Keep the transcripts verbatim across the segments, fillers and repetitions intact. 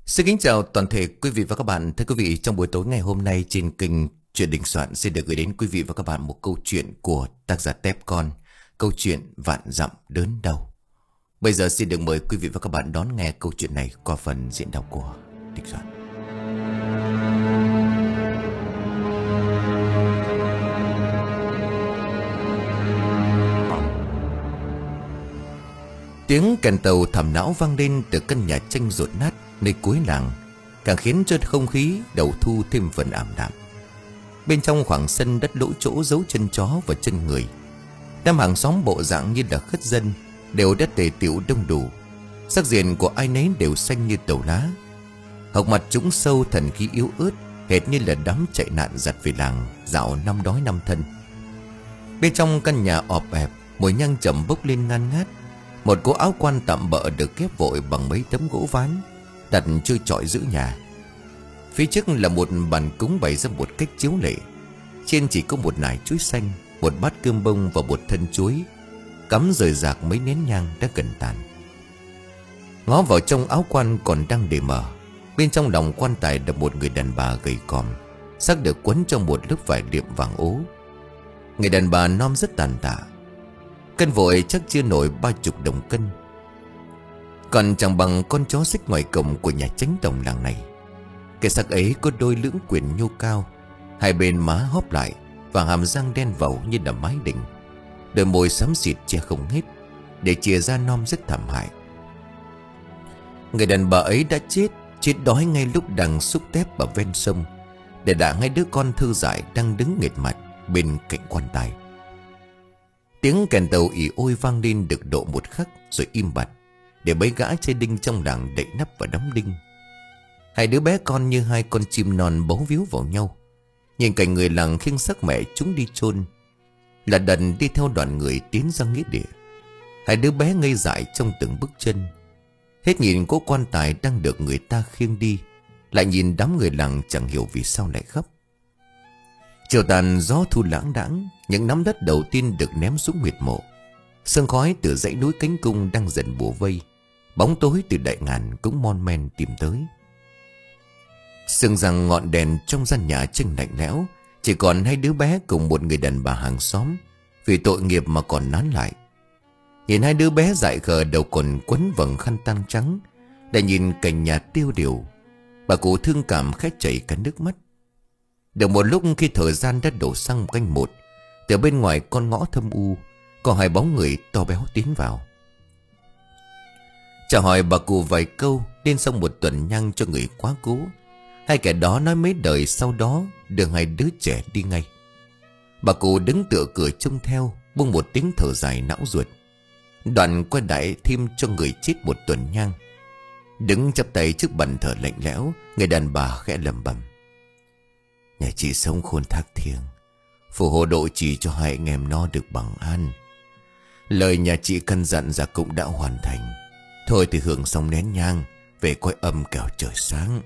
Xin kính chào toàn thể quý vị và các bạn. Thưa quý vị, trong buổi tối ngày hôm nay trên kênh Chuyện Đình Soạn xin được gửi đến quý vị và các bạn một câu chuyện của tác giả Tép Con, câu chuyện Vạn Dặm Đớn Đau. Bây giờ xin được mời quý vị và các bạn đón nghe câu chuyện này qua phần diễn đọc của Đình Soạn. Tiếng kèn tàu thảm não vang lên từ căn nhà tranh rột nát nơi cuối làng, càng khiến cho không khí đầu thu thêm phần ảm đạm. Bên trong khoảng sân đất lỗ chỗ giấu chân chó và chân người, đám hàng xóm bộ dạng như là khất dân đều đã tề tựu đông đủ. Sắc diện của ai nấy đều xanh như tàu lá, hộc mặt trũng sâu, thần khí yếu ớt, hệt như là đám chạy nạn giặt về làng dạo năm đói năm thân. Bên trong căn nhà ọp ẹp, mùi nhang chậm bốc lên ngăn ngát. Một cố áo quan tạm bợ được ghép vội bằng mấy tấm gỗ ván đặt chơi chọi giữ nhà. Phía trước là một bàn cúng bày ra một cách chiếu lệ. Trên chỉ có một nải chuối xanh, một bát cơm bông và một thân chuối, cắm rời rạc mấy nén nhang đã gần tàn. Ngó vào trong áo quan còn đang để mở, bên trong lòng quan tài là một người đàn bà gầy còm, xác được quấn trong một lớp vải liệm vàng ố. Người đàn bà nom rất tàn tạ, cân vội chắc chưa nổi ba chục đồng cân, còn chẳng bằng con chó xích ngoài cổng của nhà chánh tổng làng này. Cái xác ấy có đôi lưỡng quyền nhô cao, hai bên má hóp lại và hàm răng đen vẩu như là mái đình, đôi môi xám xịt che không hết, để chìa ra nom rất thảm hại. Người đàn bà ấy đã chết, chết đói ngay lúc đang xúc tép ở ven sông, để đã ngay đứa con thư dại đang đứng nghệt mặt bên cạnh quan tài. Tiếng kèn tàu ỉ ôi vang lên được độ một khắc rồi im bặt, để mấy gã chơi đinh trong làng đậy nắp và đóng đinh. Hai đứa bé con như hai con chim non bấu víu vào nhau, nhìn cảnh người làng khiêng xác mẹ chúng đi chôn, là đần đi theo đoàn người tiến ra nghĩa địa. Hai đứa bé ngây dại trong từng bước chân, hết nhìn cố quan tài đang được người ta khiêng đi, lại nhìn đám người làng chẳng hiểu vì sao lại khóc. Chiều tàn gió thu lãng đãng, những nắm đất đầu tiên được ném xuống huyệt mộ. Sương khói từ dãy núi Cánh Cung đang dần bủa vây, bóng tối từ đại ngàn cũng mon men tìm tới. Sương rằng ngọn đèn trong gian nhà tranh lạnh lẽo, chỉ còn hai đứa bé cùng một người đàn bà hàng xóm, vì tội nghiệp mà còn nán lại. Nhìn hai đứa bé dại khờ đầu còn quấn vầng khăn tang trắng, để nhìn cảnh nhà tiêu điều, bà cụ thương cảm khẽ chảy cả nước mắt. Được một lúc, khi thời gian đã đổ sang canh một, từ bên ngoài con ngõ thâm u có hai bóng người to béo tiến vào. Chào hỏi bà cụ vài câu, nên xong một tuần nhang cho người quá cố. Hai kẻ đó nói mấy đời sau đó đưa hai đứa trẻ đi ngay. Bà cụ đứng tựa cửa trông theo, buông một tiếng thở dài não ruột, đoạn quay lại thêm cho người chết một tuần nhang. Đứng chắp tay trước bàn thờ lạnh lẽo, người đàn bà khẽ lẩm bẩm: Nhà chị sống khôn thác thiêng, phù hộ độ trì cho hai anh em nó được bằng an. Lời nhà chị căn dặn ra cũng đã hoàn thành. Thôi thì hưởng xong nén nhang, về coi âm kẻo trời sáng.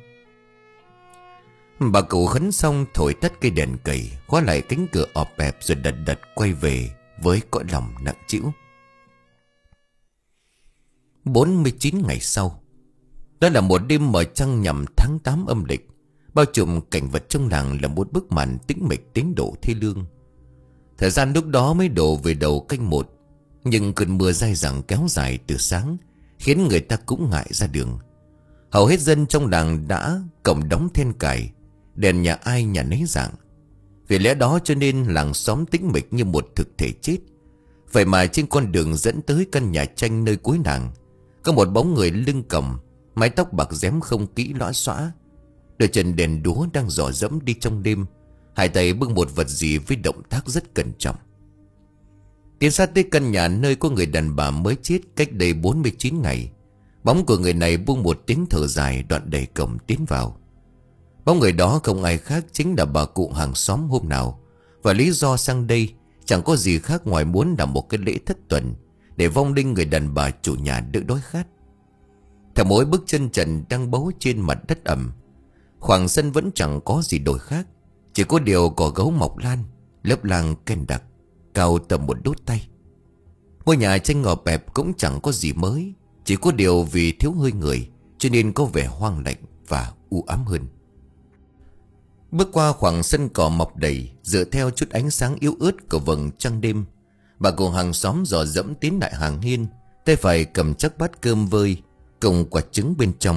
Bà cụ khấn xong thổi tắt cây đèn cầy, khóa lại cánh cửa ọp ẹp, rồi đật đật quay về với cõi lòng nặng trĩu. Bốn mươi chín ngày sau, đó là một đêm mở trăng nhằm tháng tám âm lịch. Bao trùm cảnh vật trong làng là một bức màn tĩnh mịch đến độ thê lương. Thời gian lúc đó mới đổ về đầu canh một, nhưng cơn mưa dai dẳng kéo dài từ sáng, khiến người ta cũng ngại ra đường. Hầu hết dân trong làng đã cổng đóng then cài, đèn nhà ai nhà nấy rạng. Vì lẽ đó cho nên làng xóm tĩnh mịch như một thực thể chết. Vậy mà trên con đường dẫn tới căn nhà tranh nơi cuối làng, có một bóng người lưng còng, mái tóc bạc rém không kỹ lõa xõa, đôi chân đèn đúa đang dò dẫm đi trong đêm, hai tay bưng một vật gì với động tác rất cẩn trọng. Tiến sát tới căn nhà nơi có người đàn bà mới chết cách đây bốn mươi chín ngày. Bóng của người này buông một tiếng thở dài, đoạn đẩy cổng tiến vào. Bóng người đó không ai khác chính là bà cụ hàng xóm hôm nào, và lý do sang đây chẳng có gì khác ngoài muốn làm một cái lễ thất tuần, để vong linh người đàn bà chủ nhà đỡ đói khát. Theo mỗi bước chân trần đang bấu trên mặt đất ẩm, khoảng sân vẫn chẳng có gì đổi khác, chỉ có điều cỏ gấu mọc lan, lớp lang ken đặc, cao tầm một đốt tay. Ngôi nhà tranh ngò bẹp cũng chẳng có gì mới, chỉ có điều vì thiếu hơi người cho nên có vẻ hoang lạnh, và u ám hơn. Bước qua khoảng sân cỏ mọc đầy, dựa theo chút ánh sáng yếu ớt của vầng trăng đêm, bà cụ hàng xóm dò dẫm tiến lại hàng hiên, tay phải cầm chắc bát cơm vơi cùng quả trứng bên trong.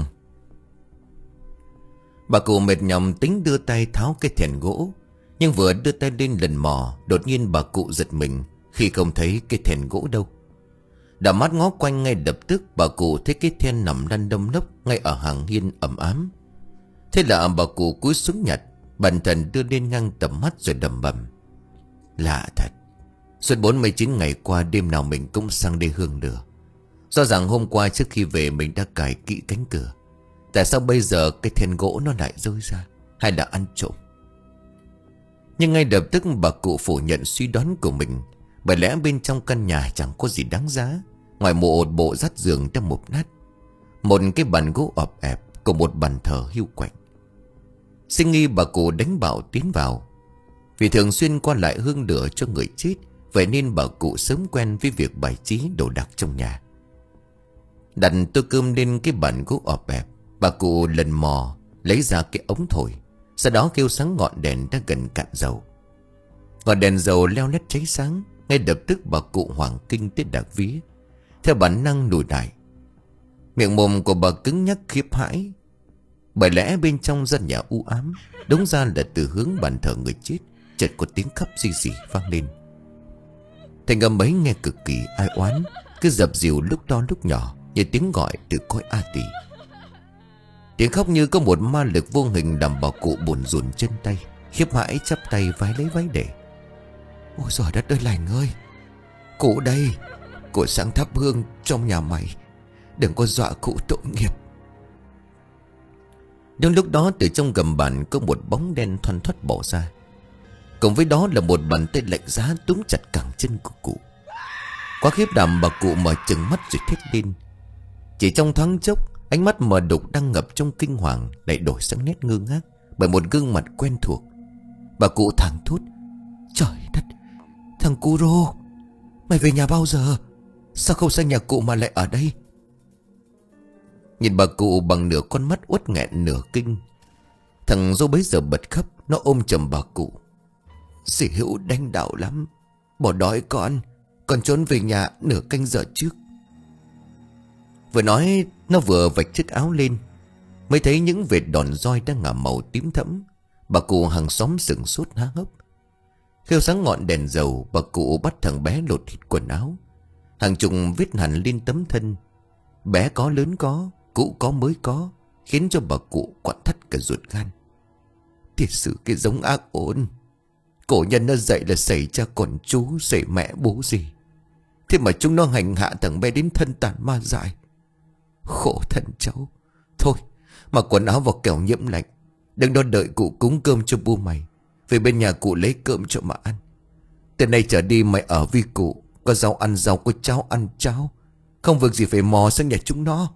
Bà cụ mệt nhọc tính đưa tay tháo cái thèn gỗ, nhưng vừa đưa tay lên lần mò, đột nhiên bà cụ giật mình khi không thấy cái thèn gỗ đâu. Đảo mắt ngó quanh, ngay lập tức bà cụ thấy cái then nằm lăn đâm lốc ngay ở hàng hiên ẩm ám. Thế là bà cụ cúi xuống nhặt, bần thần đưa lên ngang tầm mắt rồi đầm bầm: lạ thật, suốt bốn mươi chín ngày qua đêm nào mình cũng sang đây hương lửa. Rõ ràng hôm qua trước khi về mình đã cài kỹ cánh cửa, tại sao bây giờ cái then gỗ nó lại rơi ra? Hay là ăn trộm? Nhưng ngay lập tức bà cụ phủ nhận suy đoán của mình, bởi lẽ bên trong căn nhà chẳng có gì đáng giá ngoài một bộ dắt giường đã mục nát, một cái bàn gỗ ọp ẹp, cùng một bàn thờ hiu quạnh. Sinh nghi bà cụ đánh bạo tiến vào. Vì thường xuyên qua lại hương lửa cho người chết, vậy nên bà cụ sớm quen với việc bài trí đồ đạc trong nhà. Đặt tô cơm lên cái bàn gỗ ọp ẹp, bà cụ lần mò lấy ra cái ống thổi, sau đó kêu sáng ngọn đèn đã gần cạn dầu. Ngọn đèn dầu leo lét cháy sáng, ngay lập tức bà cụ hoảng kinh tới đặc vía, theo bản năng lùi lại. Miệng mồm của bà cứng nhắc khiếp hãi, bởi lẽ bên trong gian nhà u ám, đúng ra là từ hướng bàn thờ người chết chợt có tiếng khóc rì rì vang lên. Thành âm ấy nghe cực kỳ ai oán, cứ dập dìu lúc to lúc nhỏ, như tiếng gọi từ cõi A Tỳ. Tiếng khóc như có một ma lực vô hình làm bà cụ buồn rùn chân tay, khiếp hãi chắp tay vái lấy vái để. Ôi giời đất ơi lành ơi, cụ đây, cụ sáng thắp hương trong nhà mày, đừng có dọa cụ tội nghiệp. Nhưng lúc đó từ trong gầm bàn có một bóng đen thoăn thoắt bỏ ra, cùng với đó là một bàn tay lạnh giá túm chặt cẳng chân của cụ. Quá khiếp đảm, bà cụ mở trừng mắt rồi thét lên. Chỉ trong thoáng chốc, ánh mắt mờ đục đang ngập trong kinh hoàng lại đổi sang nét ngơ ngác bởi một gương mặt quen thuộc. Bà cụ thảng thốt: trời đất, thằng cu rô, mày về nhà bao giờ? Sao không sang nhà cụ mà lại ở đây? Nhìn bà cụ bằng nửa con mắt uất nghẹn nửa kinh, thằng Dô bấy giờ bật khóc. Nó ôm chầm bà cụ: dì Hữu đánh đạo lắm, bỏ đói con, con trốn về nhà nửa canh giờ trước. Vừa nói nó vừa vạch chiếc áo lên, mới thấy những vệt đòn roi đang ngả màu tím thẫm. Bà cụ hàng xóm sững sốt há hốc. Khêu sáng ngọn đèn dầu, bà cụ bắt thằng bé lột thịt quần áo. Hàng chục vết hằn lên tấm thân, bé có lớn có, cũ có mới có, khiến cho bà cụ quặn thắt cả ruột gan. Thiệt sự cái giống ác ôn. Cổ nhân nó dạy là xảy cha còn chú, xảy mẹ bố gì, thế mà chúng nó hành hạ thằng bé đến thân tàn ma dại. Khổ thân cháu. Thôi mặc quần áo vào kẻo nhiễm lạnh, đừng đó đợi cụ cúng cơm cho bu mày, về bên nhà cụ lấy cơm cho mà ăn. Từ nay trở đi mày ở với cụ, có rau ăn rau, có cháo ăn cháo, không việc gì phải mò sang nhà chúng nó.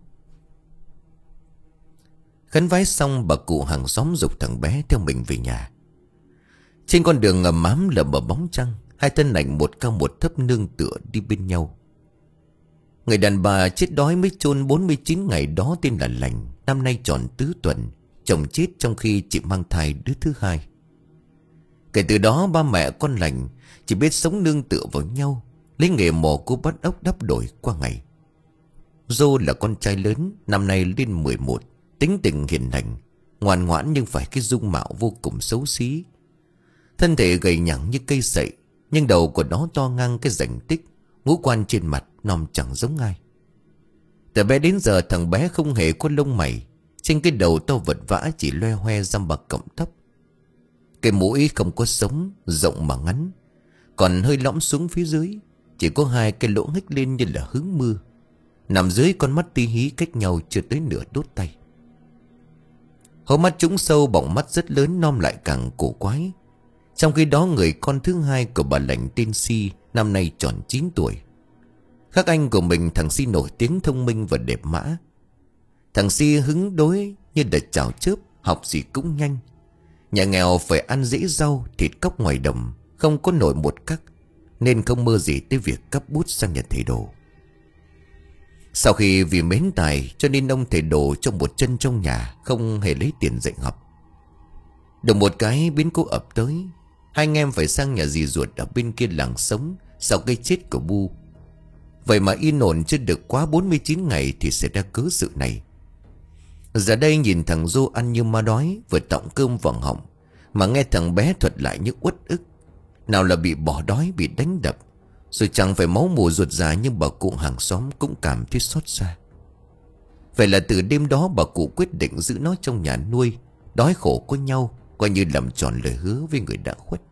Khấn vái xong, bà cụ hàng xóm giục thằng bé theo mình về nhà. Trên con đường ngầm ám lờ mờ bóng trăng, hai thân ảnh một cao một thấp nương tựa đi bên nhau. Người đàn bà chết đói mới chôn bốn mươi chín ngày đó tên là Lành, năm nay tròn tứ tuần. Chồng chết trong khi chị mang thai đứa thứ hai. Kể từ đó ba mẹ con Lành chỉ biết sống nương tựa vào nhau, lấy nghề mò cua bắt ốc đắp đổi qua ngày. Dô là con trai lớn, năm nay lên mười một, tính tình hiền lành, ngoan ngoãn nhưng phải cái dung mạo vô cùng xấu xí. Thân thể gầy nhẳng như cây sậy, nhưng đầu của nó to ngang cái rãnh tích, ngũ quan trên mặt nòm chẳng giống ai. Từ bé đến giờ thằng bé không hề có lông mày, trên cái đầu to vật vã chỉ loe hoe răm bạc cọng tóc. Cái mũi không có sống, rộng mà ngắn, còn hơi lõm xuống phía dưới, chỉ có hai cái lỗ hích lên như là hứng mưa. Nằm dưới con mắt tí hí cách nhau chưa tới nửa đốt tay. Hốc mắt trũng sâu, bọng mắt rất lớn, nom lại càng cổ quái. Trong khi đó người con thứ hai của bà Lành tên Si, năm nay tròn chín tuổi. Khác anh của mình, thằng Si nổi tiếng thông minh và đẹp mã. Thằng Si hứng đối như là chảo chớp, học gì cũng nhanh. Nhà nghèo phải ăn dễ rau, thịt cóc ngoài đồng, không có nổi một cắc, nên không mơ gì tới việc cắp bút sang nhà thầy đồ. Sau khi vì mến tài cho nên ông thầy đồ trong một chân trong nhà, không hề lấy tiền dạy học. Được một cái biến cố ập tới, hai anh em phải sang nhà dì ruột ở bên kia làng sống sau cái chết của Bu. Vậy mà yên ổn chưa được quá bốn mươi chín ngày thì xảy ra cớ sự này. Giờ đây nhìn thằng Du ăn như ma đói, vừa tọng cơm vào họng, mà nghe thằng bé thuật lại những uất ức. Nào là bị bỏ đói, bị đánh đập, rồi chẳng phải máu mù ruột già, nhưng bà cụ hàng xóm cũng cảm thấy xót xa. Vậy là từ đêm đó bà cụ quyết định giữ nó trong nhà nuôi, đói khổ có nhau, coi như làm tròn lời hứa với người đã khuất.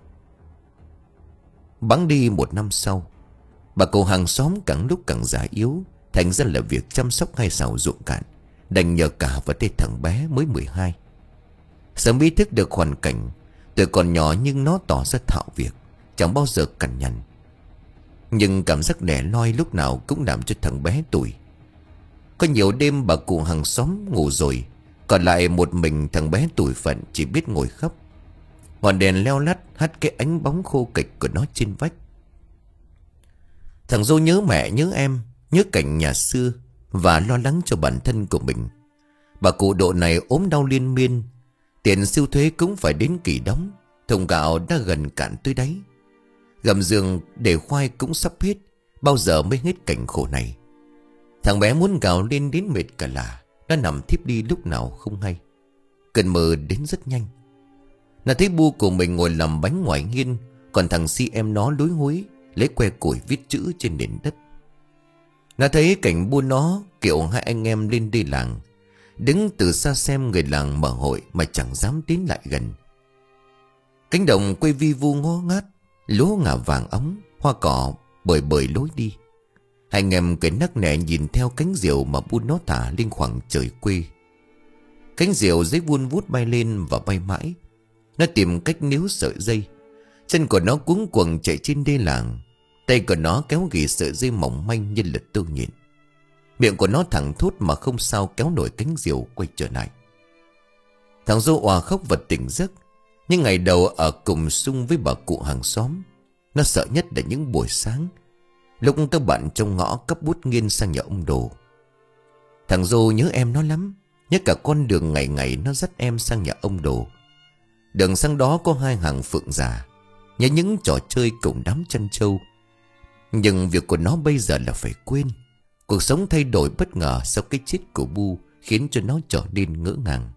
Bẵng đi một năm sau, bà cụ hàng xóm càng lúc càng già yếu, thành ra là việc chăm sóc hai sào ruộng cạn đành nhờ cả vào tay thằng bé mới mười hai. Sớm ý thức được hoàn cảnh, tuổi còn nhỏ nhưng nó tỏ ra thạo việc, chẳng bao giờ cằn nhằn. Nhưng cảm giác đẻ loi lúc nào cũng làm cho thằng bé tủi. Có nhiều đêm bà cụ hàng xóm ngủ rồi, còn lại một mình thằng bé tủi phận chỉ biết ngồi khóc. Ngọn đèn leo lắt hắt cái ánh bóng khô kịch của nó trên vách. Thằng Du nhớ mẹ, nhớ em, nhớ cảnh nhà xưa và lo lắng cho bản thân của mình. Bà cụ độ này ốm đau liên miên, tiền siêu thuế cũng phải đến kỳ đóng, thùng gạo đã gần cạn tới đáy. Gầm giường để khoai cũng sắp hết, bao giờ mới hết cảnh khổ này. Thằng bé muốn gào lên đến mệt cả lạ, nó nằm thiếp đi lúc nào không hay. Cơn mơ đến rất nhanh. Nó thấy Bu của mình ngồi làm bánh ngoài hiên, còn thằng Si em nó lúi húi lấy que củi viết chữ trên nền đất. Nó thấy cảnh Bu nó kiểu hai anh em lên đi làng, đứng từ xa xem người làng mở hội mà chẳng dám tiến lại gần. Cánh đồng quay vi vu ngó ngát, lúa ngả vàng óng, hoa cỏ bời bời lối đi. Hai anh em cười nắc nẻ nhìn theo cánh diều mà Bu nó thả lên khoảng trời quê. Cánh diều giấy vun vút bay lên và bay mãi. Nó tìm cách níu sợi dây. Chân của nó cuống cuồng chạy trên đê làng, tay của nó kéo ghì sợi dây mỏng manh như lật tơ nhện. Miệng của nó thẳng thốt mà không sao kéo nổi cánh diều quay trở lại. Thằng Du òa khóc vật tỉnh giấc. Nhưng ngày đầu ở cùng xung với bà cụ hàng xóm, nó sợ nhất là những buổi sáng, lúc các bạn trong ngõ cắp bút nghiên sang nhà ông Đồ. Thằng Du nhớ em nó lắm, nhớ cả con đường ngày ngày nó dắt em sang nhà ông Đồ. Đường sang đó có hai hàng phượng già, nhớ những trò chơi cùng đám chăn trâu. Nhưng việc của nó bây giờ là phải quên. Cuộc sống thay đổi bất ngờ sau cái chết của Bu khiến cho nó trở nên ngỡ ngàng.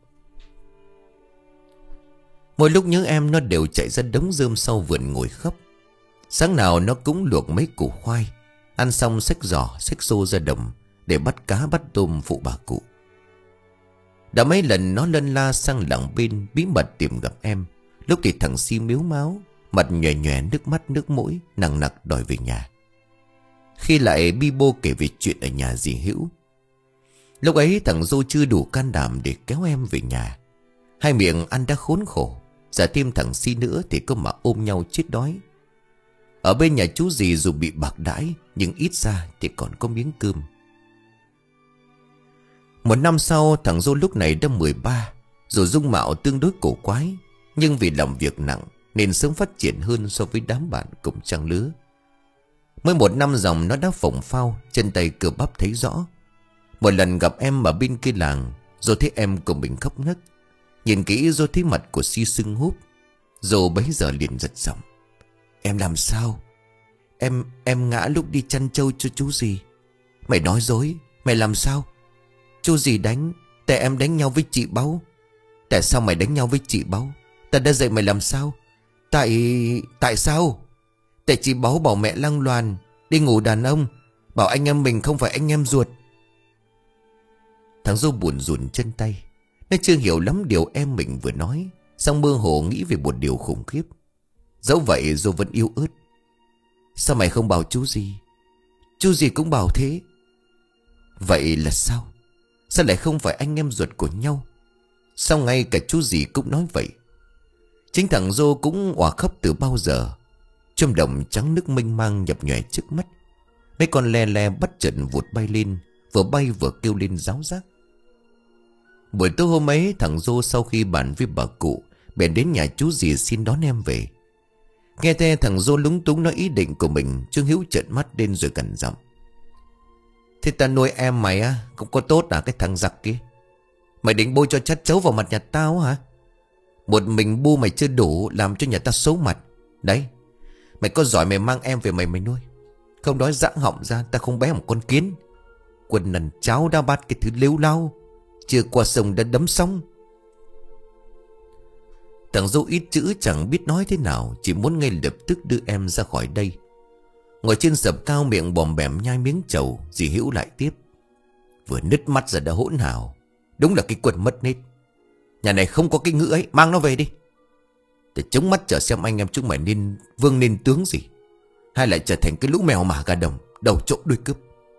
Mỗi lúc nhớ em nó đều chạy ra đống rơm sau vườn ngồi khóc. Sáng nào nó cũng luộc mấy củ khoai, ăn xong xách giỏ xách xô ra đồng để bắt cá bắt tôm phụ bà cụ. Đã mấy lần nó lân la sang làng bên bí mật tìm gặp em. Lúc thì thằng Si miếu máu, mặt nhòe nhòe nước mắt nước mũi, nặng nặc đòi về nhà. Khi lại bi bô kể về chuyện ở nhà dì Hữu. Lúc ấy thằng Du chưa đủ can đảm để kéo em về nhà. Hai miệng ăn đã khốn khổ, giả thêm thằng Si nữa thì có mà ôm nhau chết đói. Ở bên nhà chú dì dù bị bạc đãi, nhưng ít ra thì còn có miếng cơm. Một năm sau, thằng Du lúc này đã mười ba, dù dung mạo tương đối cổ quái, nhưng vì làm việc nặng nên sớm phát triển hơn so với đám bạn cùng trang lứa. Mới một năm dòng nó đã phồng phao, chân tay cơ bắp thấy rõ. Một lần gặp em ở bên kia làng, rồi thấy em của mình khóc nấc. Nhìn kỹ rồi thấy mặt của Si sưng húp. Rồi bấy giờ liền giật giọng: "Em làm sao?" Em, em ngã lúc đi chăn trâu cho chú gì." "Mày nói dối, mày làm sao?" "Chú gì đánh, tại em đánh nhau với chị Báu." "Tại sao mày đánh nhau với chị Báu? Ta đã dạy mày làm sao?" Tại... tại sao?" "Tại chị Báu bảo mẹ lăng loàn, đi ngủ đàn ông, bảo anh em mình không phải anh em ruột." Thằng Du buồn rùn chân tay. Nó chưa hiểu lắm điều em mình vừa nói, song mơ hồ nghĩ về một điều khủng khiếp. Dẫu vậy Du vẫn yếu ớt: "Sao mày không bảo chú gì?" "Chú gì cũng bảo thế." "Vậy là sao? Sao lại không phải anh em ruột của nhau? Sao ngay cả chú gì cũng nói vậy?" Chính thằng Du cũng òa khóc từ bao giờ. Trong đồng trắng nước mênh mang nhập nhòe trước mắt, mấy con le le bắt chợt vụt bay lên, vừa bay vừa kêu lên ráo rác. Buổi tối hôm ấy, thằng Du sau khi bàn với bà cụ bèn đến nhà chú dì xin đón em về. Nghe thế thằng Du lúng túng nói ý định của mình. Trương Hữu trợn mắt lên rồi gằn giọng: Thế ta nuôi em mày á cũng có tốt à cái thằng giặc kia. Mày định bôi cho chát chấu vào mặt nhà tao hả? Một mình bu mày chưa đủ làm cho nhà ta xấu mặt. Đấy, mày có giỏi mày mang em về mày mày nuôi. Không nói giãng họng ra ta không bé một con kiến. Quần nần cháo đa bát cái thứ lếu lao, chưa qua sông đã đấm xong. Thằng dâu ít chữ chẳng biết nói thế nào, chỉ muốn ngay lập tức đưa em ra khỏi đây. Ngồi trên sập cao miệng bòm bẻm nhai miếng trầu, dì Hữu lại tiếp. Vừa nứt mắt ra đã hỗn hào. Đúng là cái quần mất nết. Nhà này không có cái ngữ ấy, mang nó về đi. Để chống mắt chờ xem anh em chúng mày nên vương nên tướng gì, hay lại trở thành cái lũ mèo mả gà đồng, đầu trộm đuôi cướp.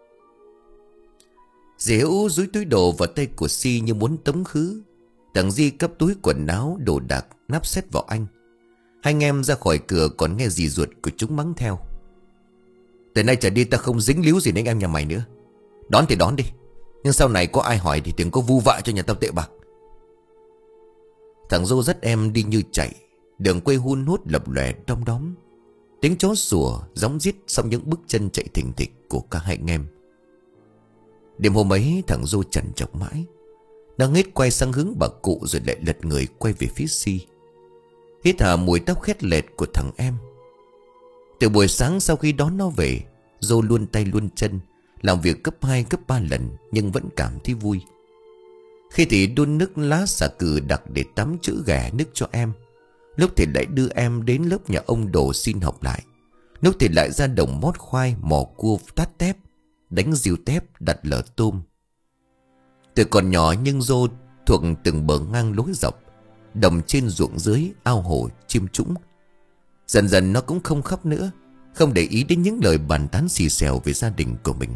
Dì Hữu dúi túi đồ vào tay của Si như muốn tống khứ. Thằng Di cấp túi quần áo đồ đạc nắp xét vào anh. Hai anh em ra khỏi cửa còn nghe dì ruột của chúng mắng theo. Từ nay trở đi ta không dính líu gì đến em nhà mày nữa. Đón thì đón đi, nhưng sau này có ai hỏi thì đừng có vu vạ cho nhà tao tệ bạc. Thằng Dô dắt em đi như chạy. Đường quê hun hút lập lòe đom đóm. Tiếng chó sủa gióng rít sau những bước chân chạy thình thịch của cả hai anh em. Đêm hôm ấy thằng Dô chằn chọc mãi. Nó hết quay sang hướng bà cụ rồi lại lật người quay về phía Si. Hít thở mùi tóc khét lẹt của thằng em. Từ buổi sáng sau khi đón nó về, Dô luôn tay luôn chân, làm việc gấp hai gấp ba lần nhưng vẫn cảm thấy vui. Khi thì đun nước lá xà cừ đặc để tắm chữ ghẻ nước cho em. Lúc thì lại đưa em đến lớp nhà ông Đồ xin học lại. Lúc thì lại ra đồng mót khoai, mò cua tát tép, đánh diều tép, đặt lở tôm. Từ còn nhỏ nhưng Dô thuộc từng bờ ngang lối dọc, đồng trên ruộng dưới, ao hồ, chim trũng. Dần dần nó cũng không khóc nữa, không để ý đến những lời bàn tán xì xèo về gia đình của mình.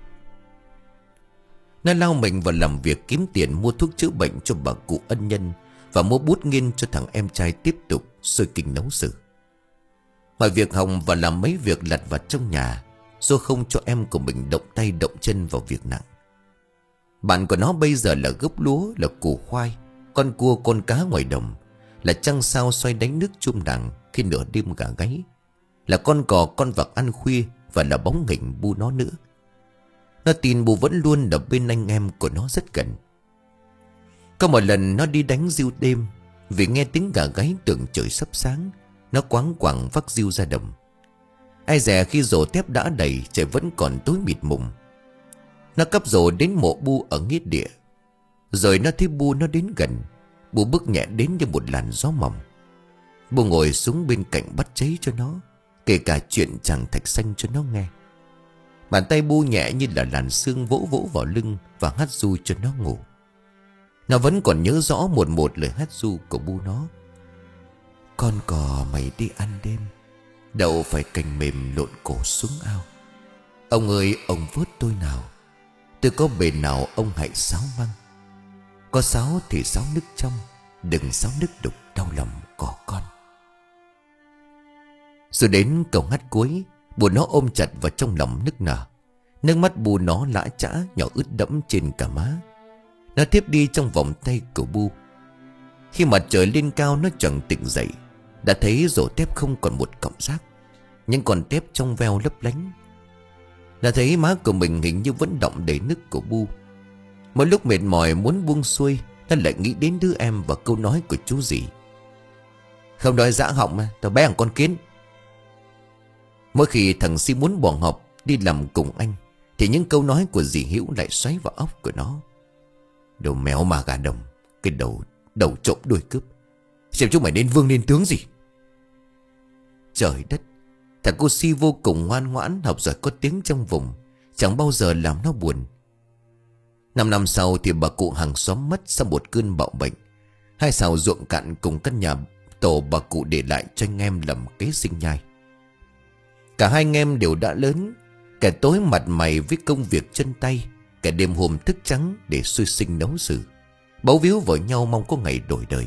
Nó lao mình vào làm việc kiếm tiền mua thuốc chữa bệnh cho bà cụ ân nhân và mua bút nghiên cho thằng em trai tiếp tục sôi kinh nấu sử. Ngoài việc học và làm mấy việc lặt vặt trong nhà, Dô không cho em của mình động tay động chân vào việc nặng. Bạn của nó bây giờ là gốc lúa, là củ khoai, con cua con cá ngoài đồng, là trăng sao xoay đánh nước chum đằng khi nửa đêm gà gáy, là con cò con vạc ăn khuya và là bóng hình bu nó nữa. Nó tin bu vẫn luôn ở bên anh em của nó rất gần. Có một lần nó đi đánh diêu đêm, vì nghe tiếng gà gáy tưởng trời sắp sáng, nó quáng quàng vác diêu ra đồng. Ai dè khi rổ thép đã đầy, trời vẫn còn tối mịt mùng. Nó cắp rổ đến mộ bu ở nghĩa địa. Rồi nó thấy bu nó đến gần. Bu bước nhẹ đến như một làn gió mỏng. Bu ngồi xuống bên cạnh bắt cháy cho nó, kể cả chuyện chàng thạch xanh cho nó nghe. Bàn tay bu nhẹ như là làn sương vỗ vỗ vào lưng và hát ru cho nó ngủ. Nó vẫn còn nhớ rõ một một lời hát ru của bu nó. Con cò mày đi ăn đêm, đậu phải cành mềm lộn cổ xuống ao. Ông ơi ông vớt tôi nào, tôi có bề nào ông hãy sáo măng. Có sáo thì sáo nước trong, đừng sáo nước đục đau lòng cỏ con. Rồi đến câu hát cuối, bu nó ôm chặt vào trong lòng nức nở. Nước mắt bu nó lã chã nhỏ ướt đẫm trên cả má. Nó tiếp đi trong vòng tay của bu. Khi mặt trời lên cao nó chẳng tỉnh dậy, đã thấy rổ tép không còn một cọng rác, những con tép trong veo lấp lánh. Đã thấy má của mình hình như vẫn đọng đầy nước của bu. Mỗi lúc mệt mỏi muốn buông xuôi, nó lại nghĩ đến đứa em và câu nói của chú dì. Không đói dã họng mà, tao bé thằng con kiến. Mỗi khi thằng Si muốn bỏ học đi làm cùng anh, thì những câu nói của dì Hữu lại xoáy vào óc của nó. Đồ mèo mà gà đồng, cái đầu đầu trộm đuôi cướp, xem chúng mày nên vương nên tướng gì. Trời đất, thằng cô Si vô cùng ngoan ngoãn, học giỏi có tiếng trong vùng, chẳng bao giờ làm nó buồn. Năm năm sau thì bà cụ hàng xóm mất sau một cơn bạo bệnh. Hai xào ruộng cạn cùng căn nhà tổ bà cụ để lại cho anh em làm kế sinh nhai. Cả hai anh em đều đã lớn, kẻ tối mặt mày với công việc chân tay, kẻ đêm hôm thức trắng để xuôi sinh nấu sử, bấu víu vào nhau mong có ngày đổi đời.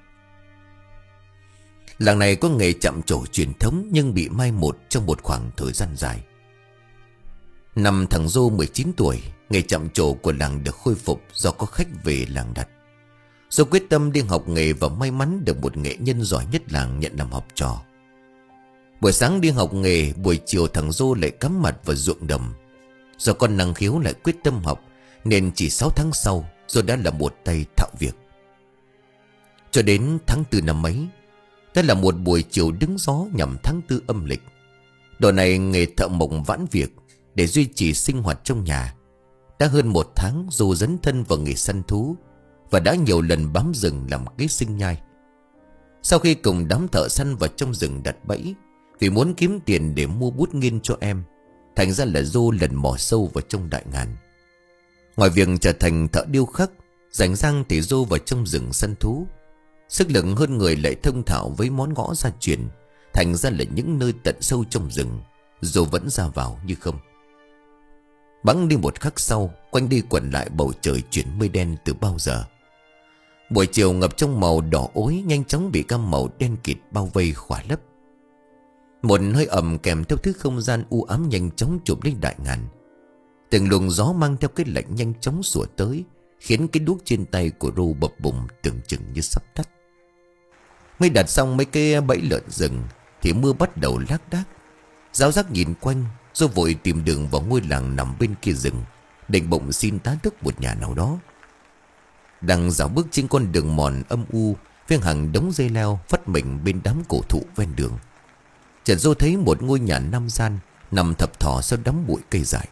Làng này có nghề chạm trổ truyền thống nhưng bị mai một trong một khoảng thời gian dài. Năm thằng Dô mười chín tuổi, nghề chạm trổ của làng được khôi phục do có khách về làng đặt. Dô quyết tâm đi học nghề và may mắn được một nghệ nhân giỏi nhất làng nhận làm học trò. Buổi sáng đi học nghề, buổi chiều thằng Dô lại cắm mặt vào ruộng đồng. Do con năng khiếu lại quyết tâm học, nên chỉ sáu tháng sau Dô đã là một tay thạo việc. Cho đến tháng tư năm ấy, đó là một buổi chiều đứng gió nhằm tháng tư âm lịch. Độ này nghề thợ mộc vãn việc để duy trì sinh hoạt trong nhà. Đã hơn một tháng Dô dấn thân vào nghề săn thú và đã nhiều lần bám rừng làm kế sinh nhai. Sau khi cùng đám thợ săn vào trong rừng đặt bẫy vì muốn kiếm tiền để mua bút nghiên cho em, thành ra là Dô lần mò sâu vào trong đại ngàn. Ngoài việc trở thành thợ điêu khắc, rảnh rang thì Dô vào trong rừng săn thú. Sức lực hơn người lại thông thạo với món gõ gia truyền, thành ra là những nơi tận sâu trong rừng Dô vẫn ra vào như không. Bẵng đi một khắc sau, quanh đi quẩn lại bầu trời chuyển mây đen từ bao giờ. Buổi chiều ngập trong màu đỏ ối nhanh chóng bị cam màu đen kịt bao vây khỏa lấp. Một hơi ẩm kèm theo thứ không gian u ám nhanh chóng chụp lên đại ngàn. Từng luồng gió mang theo cái lạnh nhanh chóng sủa tới, khiến cái đuốc trên tay của Rô bập bùng tưởng chừng như sắp tắt. Mới đặt xong mấy cái bẫy lợn rừng thì mưa bắt đầu lác đác. Giáo giác nhìn quanh, Dô vội tìm đường vào ngôi làng nằm bên kia rừng, định bụng xin tá túc một nhà nào đó. Đang dạo bước trên con đường mòn âm u với hàng đống dây leo vắt mình bên đám cổ thụ ven đường, chợt Dô thấy một ngôi nhà năm gian nằm thập thò sau đám bụi cây dại.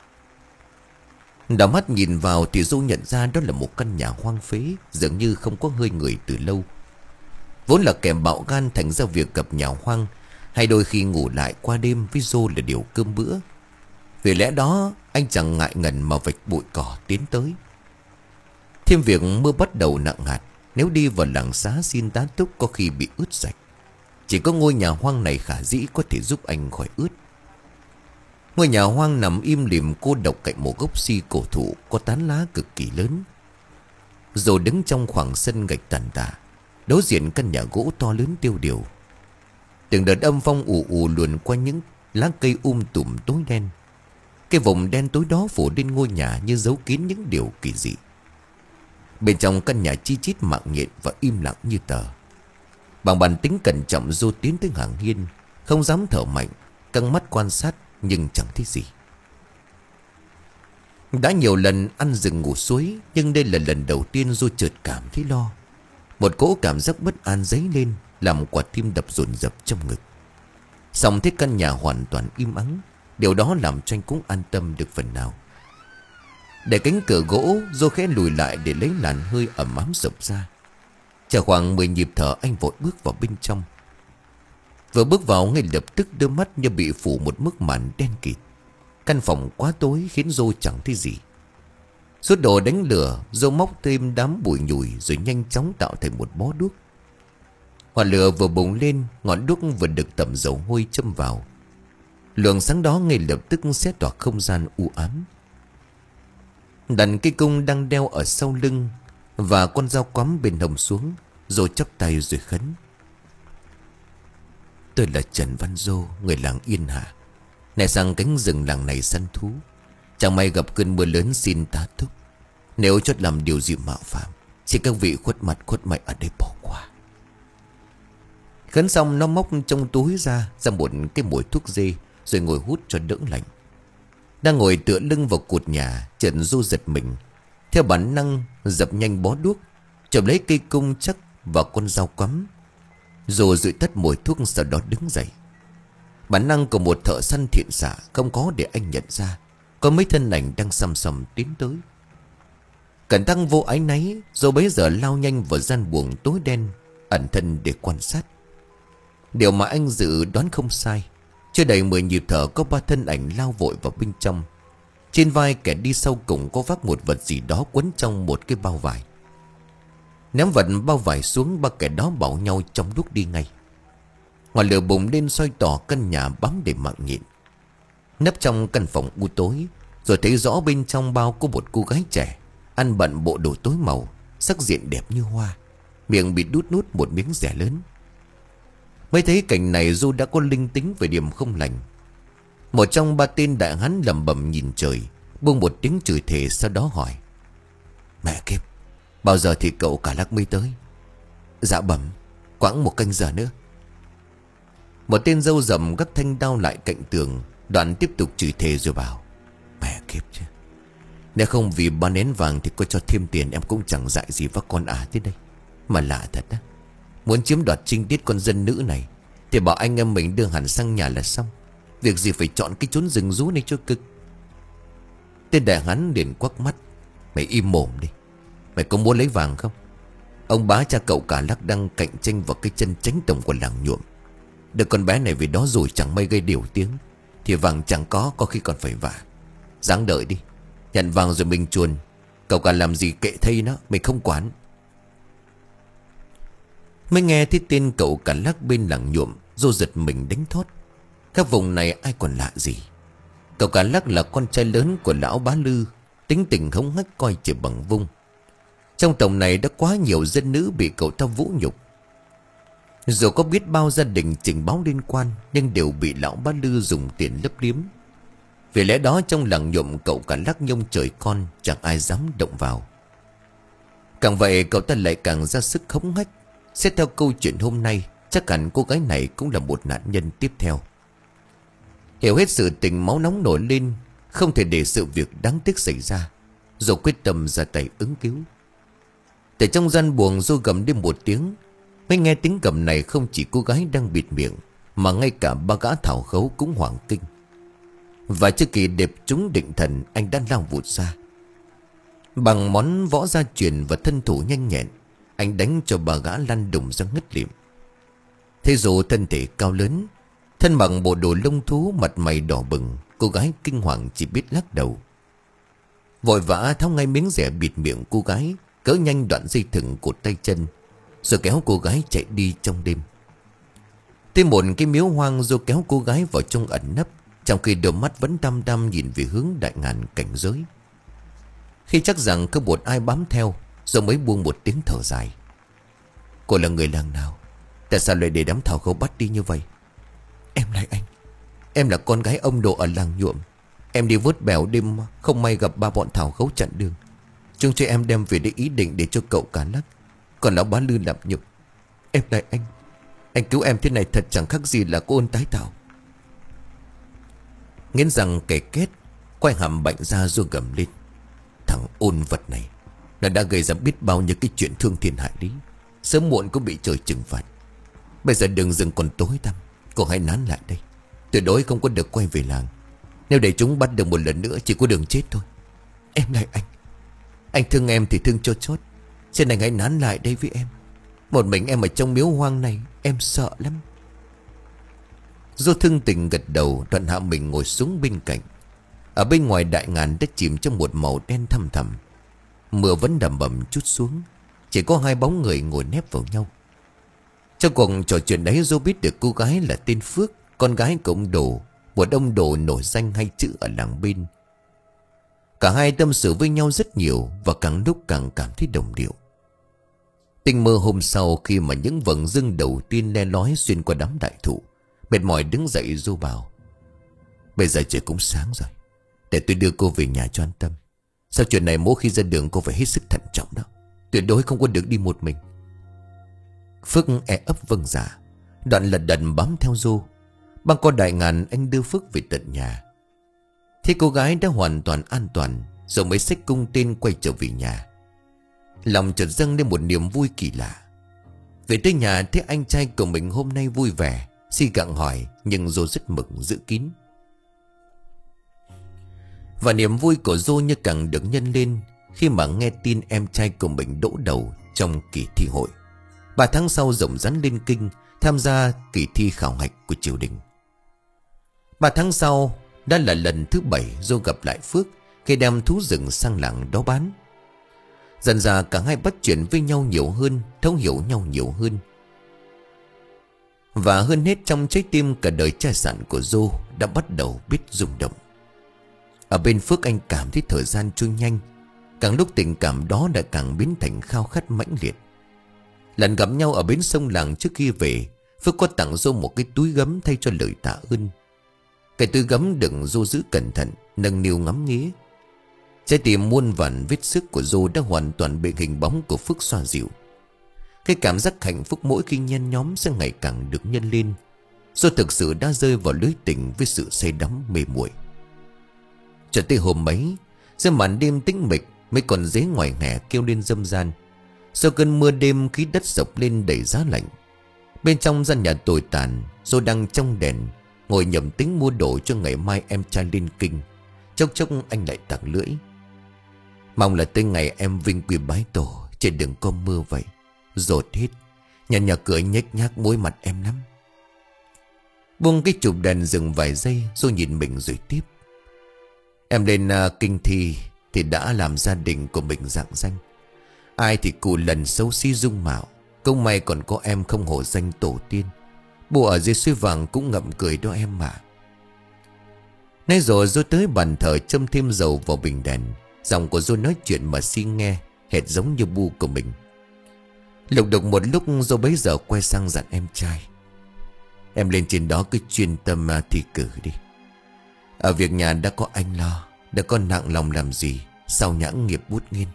Đảo mắt nhìn vào thì Dô nhận ra đó là một căn nhà hoang phế, dường như không có hơi người từ lâu. Vốn là kẻ bạo gan, thành ra việc gặp nhà hoang hay đôi khi ngủ lại qua đêm với Dô là điều cơm bữa. Vì lẽ đó anh chẳng ngại ngần mà vạch bụi cỏ tiến tới. Thêm việc mưa bắt đầu nặng hạt, nếu đi vào làng xá xin tá túc có khi bị ướt sạch. Chỉ có ngôi nhà hoang này khả dĩ có thể giúp anh khỏi ướt. Ngôi nhà hoang nằm im lìm cô độc cạnh một gốc si cổ thụ có tán lá cực kỳ lớn. Rồi đứng trong khoảng sân gạch tàn tạ, đối diện căn nhà gỗ to lớn tiêu điều. Từng đợt âm phong ù ù luồn qua những lá cây tùm tối đen. Cái vùng đen tối đó phủ lên ngôi nhà như giấu kín những điều kỳ dị. Bên trong căn nhà chi chít mạng nhện và im lặng như tờ. Bằng bản tính cẩn trọng, Dô tiến tới hàng hiên, không dám thở mạnh, căng mắt quan sát nhưng chẳng thấy gì. Đã nhiều lần ăn rừng ngủ suối, nhưng đây là lần đầu tiên Dô chợt cảm thấy lo. Một cỗ cảm giác bất an dấy lên, làm quả tim đập dồn dập trong ngực. Xong thấy căn nhà hoàn toàn im ắng, điều đó làm cho anh cũng an tâm được phần nào. Để cánh cửa gỗ, Dô khẽ lùi lại để lấy làn hơi ẩm ấm rộng ra. Chờ khoảng mười nhịp thở, anh vội bước vào bên trong. Vừa bước vào ngay lập tức đôi mắt như bị phủ một bức màn đen kịt. Căn phòng quá tối khiến Dô chẳng thấy gì. Rút đồ đánh lửa, Dô móc thêm đám bụi nhùi rồi nhanh chóng tạo thành một bó đuốc. Hỏa lửa vừa bùng lên, ngọn đuốc vừa được tẩm dầu hôi châm vào. Luồng sáng đó ngay lập tức xé tỏa không gian u ám. Đặt cây cung đang đeo ở sau lưng và con dao quắm bên hông xuống, rồi chắp tay rồi khấn. Tôi là Trần Văn Dô, người làng Yên Hà, này sang cánh rừng làng này săn thú. Chẳng may gặp cơn mưa lớn xin tá túc. Nếu chót làm điều gì mạo phạm, xin các vị khuất mặt khuất mày ở đây bỏ qua. Khấn xong nó móc trong túi ra ra một cái mồi thuốc dê, rồi ngồi hút cho đỡ lạnh. Đang ngồi tựa lưng vào cột nhà, chợt Dô giật mình, theo bản năng dập nhanh bó đuốc, chộp lấy cây cung chắc và con dao quắm, rồi dụi tắt mồi thuốc, sau đó đứng dậy. Bản năng của một thợ săn thiện xạ không có để anh nhận ra có mấy thân ảnh đang sầm sầm tiến tới. Cẩn thăng vô áy náy, Dô bấy giờ lao nhanh vào gian buồng tối đen, ẩn thân để quan sát. Điều mà anh dự đoán không sai. Chưa đầy mười nhịp thở, có ba thân ảnh lao vội vào bên trong. Trên vai kẻ đi sau cùng có vác một vật gì đó quấn trong một cái bao vải. Ném vật bao vải xuống, ba kẻ đó bảo nhau trong lúc đi ngay. Ngọn lửa bùng lên soi tỏ căn nhà bám để mạng nhện. Nấp trong căn phòng u tối, rồi thấy rõ bên trong bao có một cô gái trẻ, ăn bận bộ đồ tối màu, sắc diện đẹp như hoa, miệng bị đút nút một miếng dẻ lớn. Mới thấy cảnh này, Dô đã có linh tính về điểm không lành. Một trong ba tên đại hán lẩm bẩm nhìn trời, buông một tiếng chửi thề, sau đó hỏi: Mẹ kiếp, bao giờ thì cậu cả lắc mới tới? Dạ bẩm, quãng một canh giờ nữa. Một tên râu rậm gấp thanh đao lại cạnh tường, đoạn tiếp tục chửi thề rồi bảo: Mẹ kiếp chứ. Nếu không vì ba nén vàng thì có cho thêm tiền em cũng chẳng dại gì với con ả thế đây. Mà lạ thật á. Muốn chiếm đoạt trinh tiết con dân nữ này thì bảo anh em mình đưa hẳn sang nhà là xong. Việc gì phải chọn cái chốn rừng rú này cho cực. Tên đại hán liền quắc mắt. Mày im mồm đi. Mày có muốn lấy vàng không? Ông bá cha cậu cả lắc đang cạnh tranh vào cái chân chánh tổng của làng nhuộm. Được con bé này vì đó rồi chẳng may gây điều tiếng thì vàng chẳng có, có khi còn phải vả. Ráng đợi đi. Nhận vàng rồi mình chuồn. Cậu cả làm gì kệ thay nó, mình không quản. Mới nghe thấy tên cậu cả lắc bên làng nhuộm, Dô giật mình đánh thót. Các vùng này ai còn lạ gì. Cậu cả lắc là con trai lớn của lão bá Lư, tính tình hống hách coi chỉ bằng vung. Trong tổng này đã quá nhiều dân nữ bị cậu ta vũ nhục. Dù có biết bao gia đình trình báo liên quan, nhưng đều bị lão bá Lư dùng tiền lấp liếm. Vì lẽ đó trong làng nhuộm cậu cả lắc nhông trời con, chẳng ai dám động vào. Càng vậy cậu ta lại càng ra sức hống hách. Xét theo câu chuyện hôm nay, chắc hẳn cô gái này cũng là một nạn nhân tiếp theo. Hiểu hết sự tình, máu nóng nổi lên, không thể để sự việc đáng tiếc xảy ra. Rồi quyết tâm ra tay ứng cứu. Từ trong gian buồng Dô gầm lên một tiếng. Mới nghe tiếng gầm này không chỉ cô gái đang bịt miệng, mà ngay cả ba gã thảo khấu cũng hoảng kinh. Và trước khi đẹp chúng định thần, anh đã lao vụt ra. Bằng món võ gia truyền và thân thủ nhanh nhẹn, anh đánh cho bà gã lăn đùng ra ngất lịm. Thế dù thân thể cao lớn, thân mặc bộ đồ lông thú, mặt mày đỏ bừng, cô gái kinh hoàng chỉ biết lắc đầu. Vội vã tháo ngay miếng rẻ bịt miệng cô gái, cỡ nhanh đoạn dây thừng cột tay chân, rồi kéo cô gái chạy đi trong đêm. Tới một cái miếu hoang, Dô kéo cô gái vào trong ẩn nấp, trong khi đôi mắt vẫn đăm đăm nhìn về hướng đại ngàn cảnh giới. Khi chắc rằng có một ai bám theo, Dô mới buông một tiếng thở dài. Cô là người làng nào? Tại sao lại để đám thảo khấu bắt đi như vậy? Em là anh. Em là con gái ông Độ ở làng nhuộm. Em đi vớt bèo đêm, không may gặp ba bọn thảo khấu chặn đường. Chúng cho em đem về để ý định để cho cậu cả lắc. Còn lão bá Lư làm nhục. Em là anh. Anh cứu em thế này thật chẳng khác gì là cô ôn tái tạo. Nghiến rằng kẻ kết, quay hàm bệnh ra rồi gầm lên. Thằng ôn vật này, nó đã gây ra biết bao nhiêu cái chuyện thương thiên hại lý. Sớm muộn cũng bị trời trừng phạt. Bây giờ đường rừng còn tối tăm, cô hãy nán lại đây. Tuyệt đối không có được quay về làng. Nếu để chúng bắt được một lần nữa, chỉ có đường chết thôi. Em lại anh. Anh thương em thì thương cho chót. Xin anh hãy nán lại đây với em. Một mình em ở trong miếu hoang này, em sợ lắm. Dô thương tình gật đầu, đoạn hạ mình ngồi xuống bên cạnh. Ở bên ngoài đại ngàn đã chìm trong một màu đen thăm thẳm. Mưa vẫn đầm bầm chút xuống. Chỉ có hai bóng người ngồi nép vào nhau. Trong cuộc trò chuyện đấy, Dô biết được cô gái là tên Phước, con gái của ông Đồ, một ông Đồ nổi danh hay chữ ở làng bên. Cả hai tâm sự với nhau rất nhiều, và càng lúc càng cảm thấy đồng điệu. Tinh mơ hôm sau, khi mà những vầng dương đầu tiên le lói xuyên qua đám đại thụ, mệt mỏi đứng dậy, Dô bảo: Bây giờ trời cũng sáng rồi, để tôi đưa cô về nhà cho an tâm. Sau chuyện này mỗi khi ra đường cô phải hết sức thận trọng đó. Tuyệt đối không có được đi một mình. Phước e ấp vâng dạ, đoạn lật đật bám theo Dô. Băng qua đại ngàn, anh đưa Phước về tận nhà. Thế cô gái đã hoàn toàn an toàn, rồi mới xách cung tên quay trở về nhà. Lòng chợt dâng lên một niềm vui kỳ lạ. Về tới nhà thấy anh trai của mình hôm nay vui vẻ, si gặng hỏi, nhưng Dô rất mừng giữ kín. Và niềm vui của Dô như càng được nhân lên khi mà nghe tin em trai của mình đỗ đầu trong kỳ thi hội. Ba tháng sau rộng rắn lên kinh, tham gia kỳ thi khảo hạch của triều đình. Ba tháng sau đã là lần thứ bảy Dô gặp lại Phước khi đem thú rừng sang làng đó bán. Dần dà cả hai bắt chuyện với nhau nhiều hơn, thấu hiểu nhau nhiều hơn. Và hơn hết, trong trái tim cả đời trai sản của Dô đã bắt đầu biết rung động. Ở bên Phước, anh cảm thấy thời gian trôi nhanh. Càng lúc tình cảm đó đã càng biến thành khao khát mãnh liệt. Lần gặp nhau ở bến sông làng trước khi về, Phước có tặng Dô một cái túi gấm thay cho lời tạ ơn. Cái túi gấm đựng Dô giữ cẩn thận, nâng niu ngắm nghía. Trái tim muôn vàn vết sức của Dô đã hoàn toàn bị hình bóng của Phước xoa dịu. Cái cảm giác hạnh phúc mỗi khi nhen nhóm sẽ ngày càng được nhân lên. Dô thực sự đã rơi vào lưới tình với sự say đắm mê muội. Cho tới hôm ấy, giữa màn đêm tĩnh mịch, mấy con dế ngoài hè kêu lên râm ran. Sau cơn mưa đêm, khí đất sộc lên đầy giá lạnh. Bên trong gian nhà tồi tàn, Dô đang trong đèn, ngồi nhầm tính mua đồ cho ngày mai em trai lên kinh. Chốc chốc anh lại tặc lưỡi: mong là tới ngày em vinh quy bái tổ, chỉ đừng có mưa vậy. Rột hết, nhà nhà cửa nhếch nhác muối mặt em lắm. Buông cái chụp đèn dừng vài giây, Dô nhìn mình rồi tiếp: em lên uh, kinh thi thì đã làm gia đình của mình rạng danh. Ai thì cù lần xấu xí dung mạo, không may còn có em không hổ danh tổ tiên. Bố ở dưới suối vàng cũng ngậm cười đó em mà. Nay rồi Dô tới bàn thờ châm thêm dầu vào bình đèn. Giọng của Dô nói chuyện mà Si nghe hệt giống như bu của mình. Lục đục một lúc, Dô bấy giờ quay sang dặn em trai: em lên trên đó cứ chuyên tâm thi cử đi. Ở việc nhà đã có anh lo, đã có nặng lòng làm gì, sao nhãng nghiệp bút nghiên.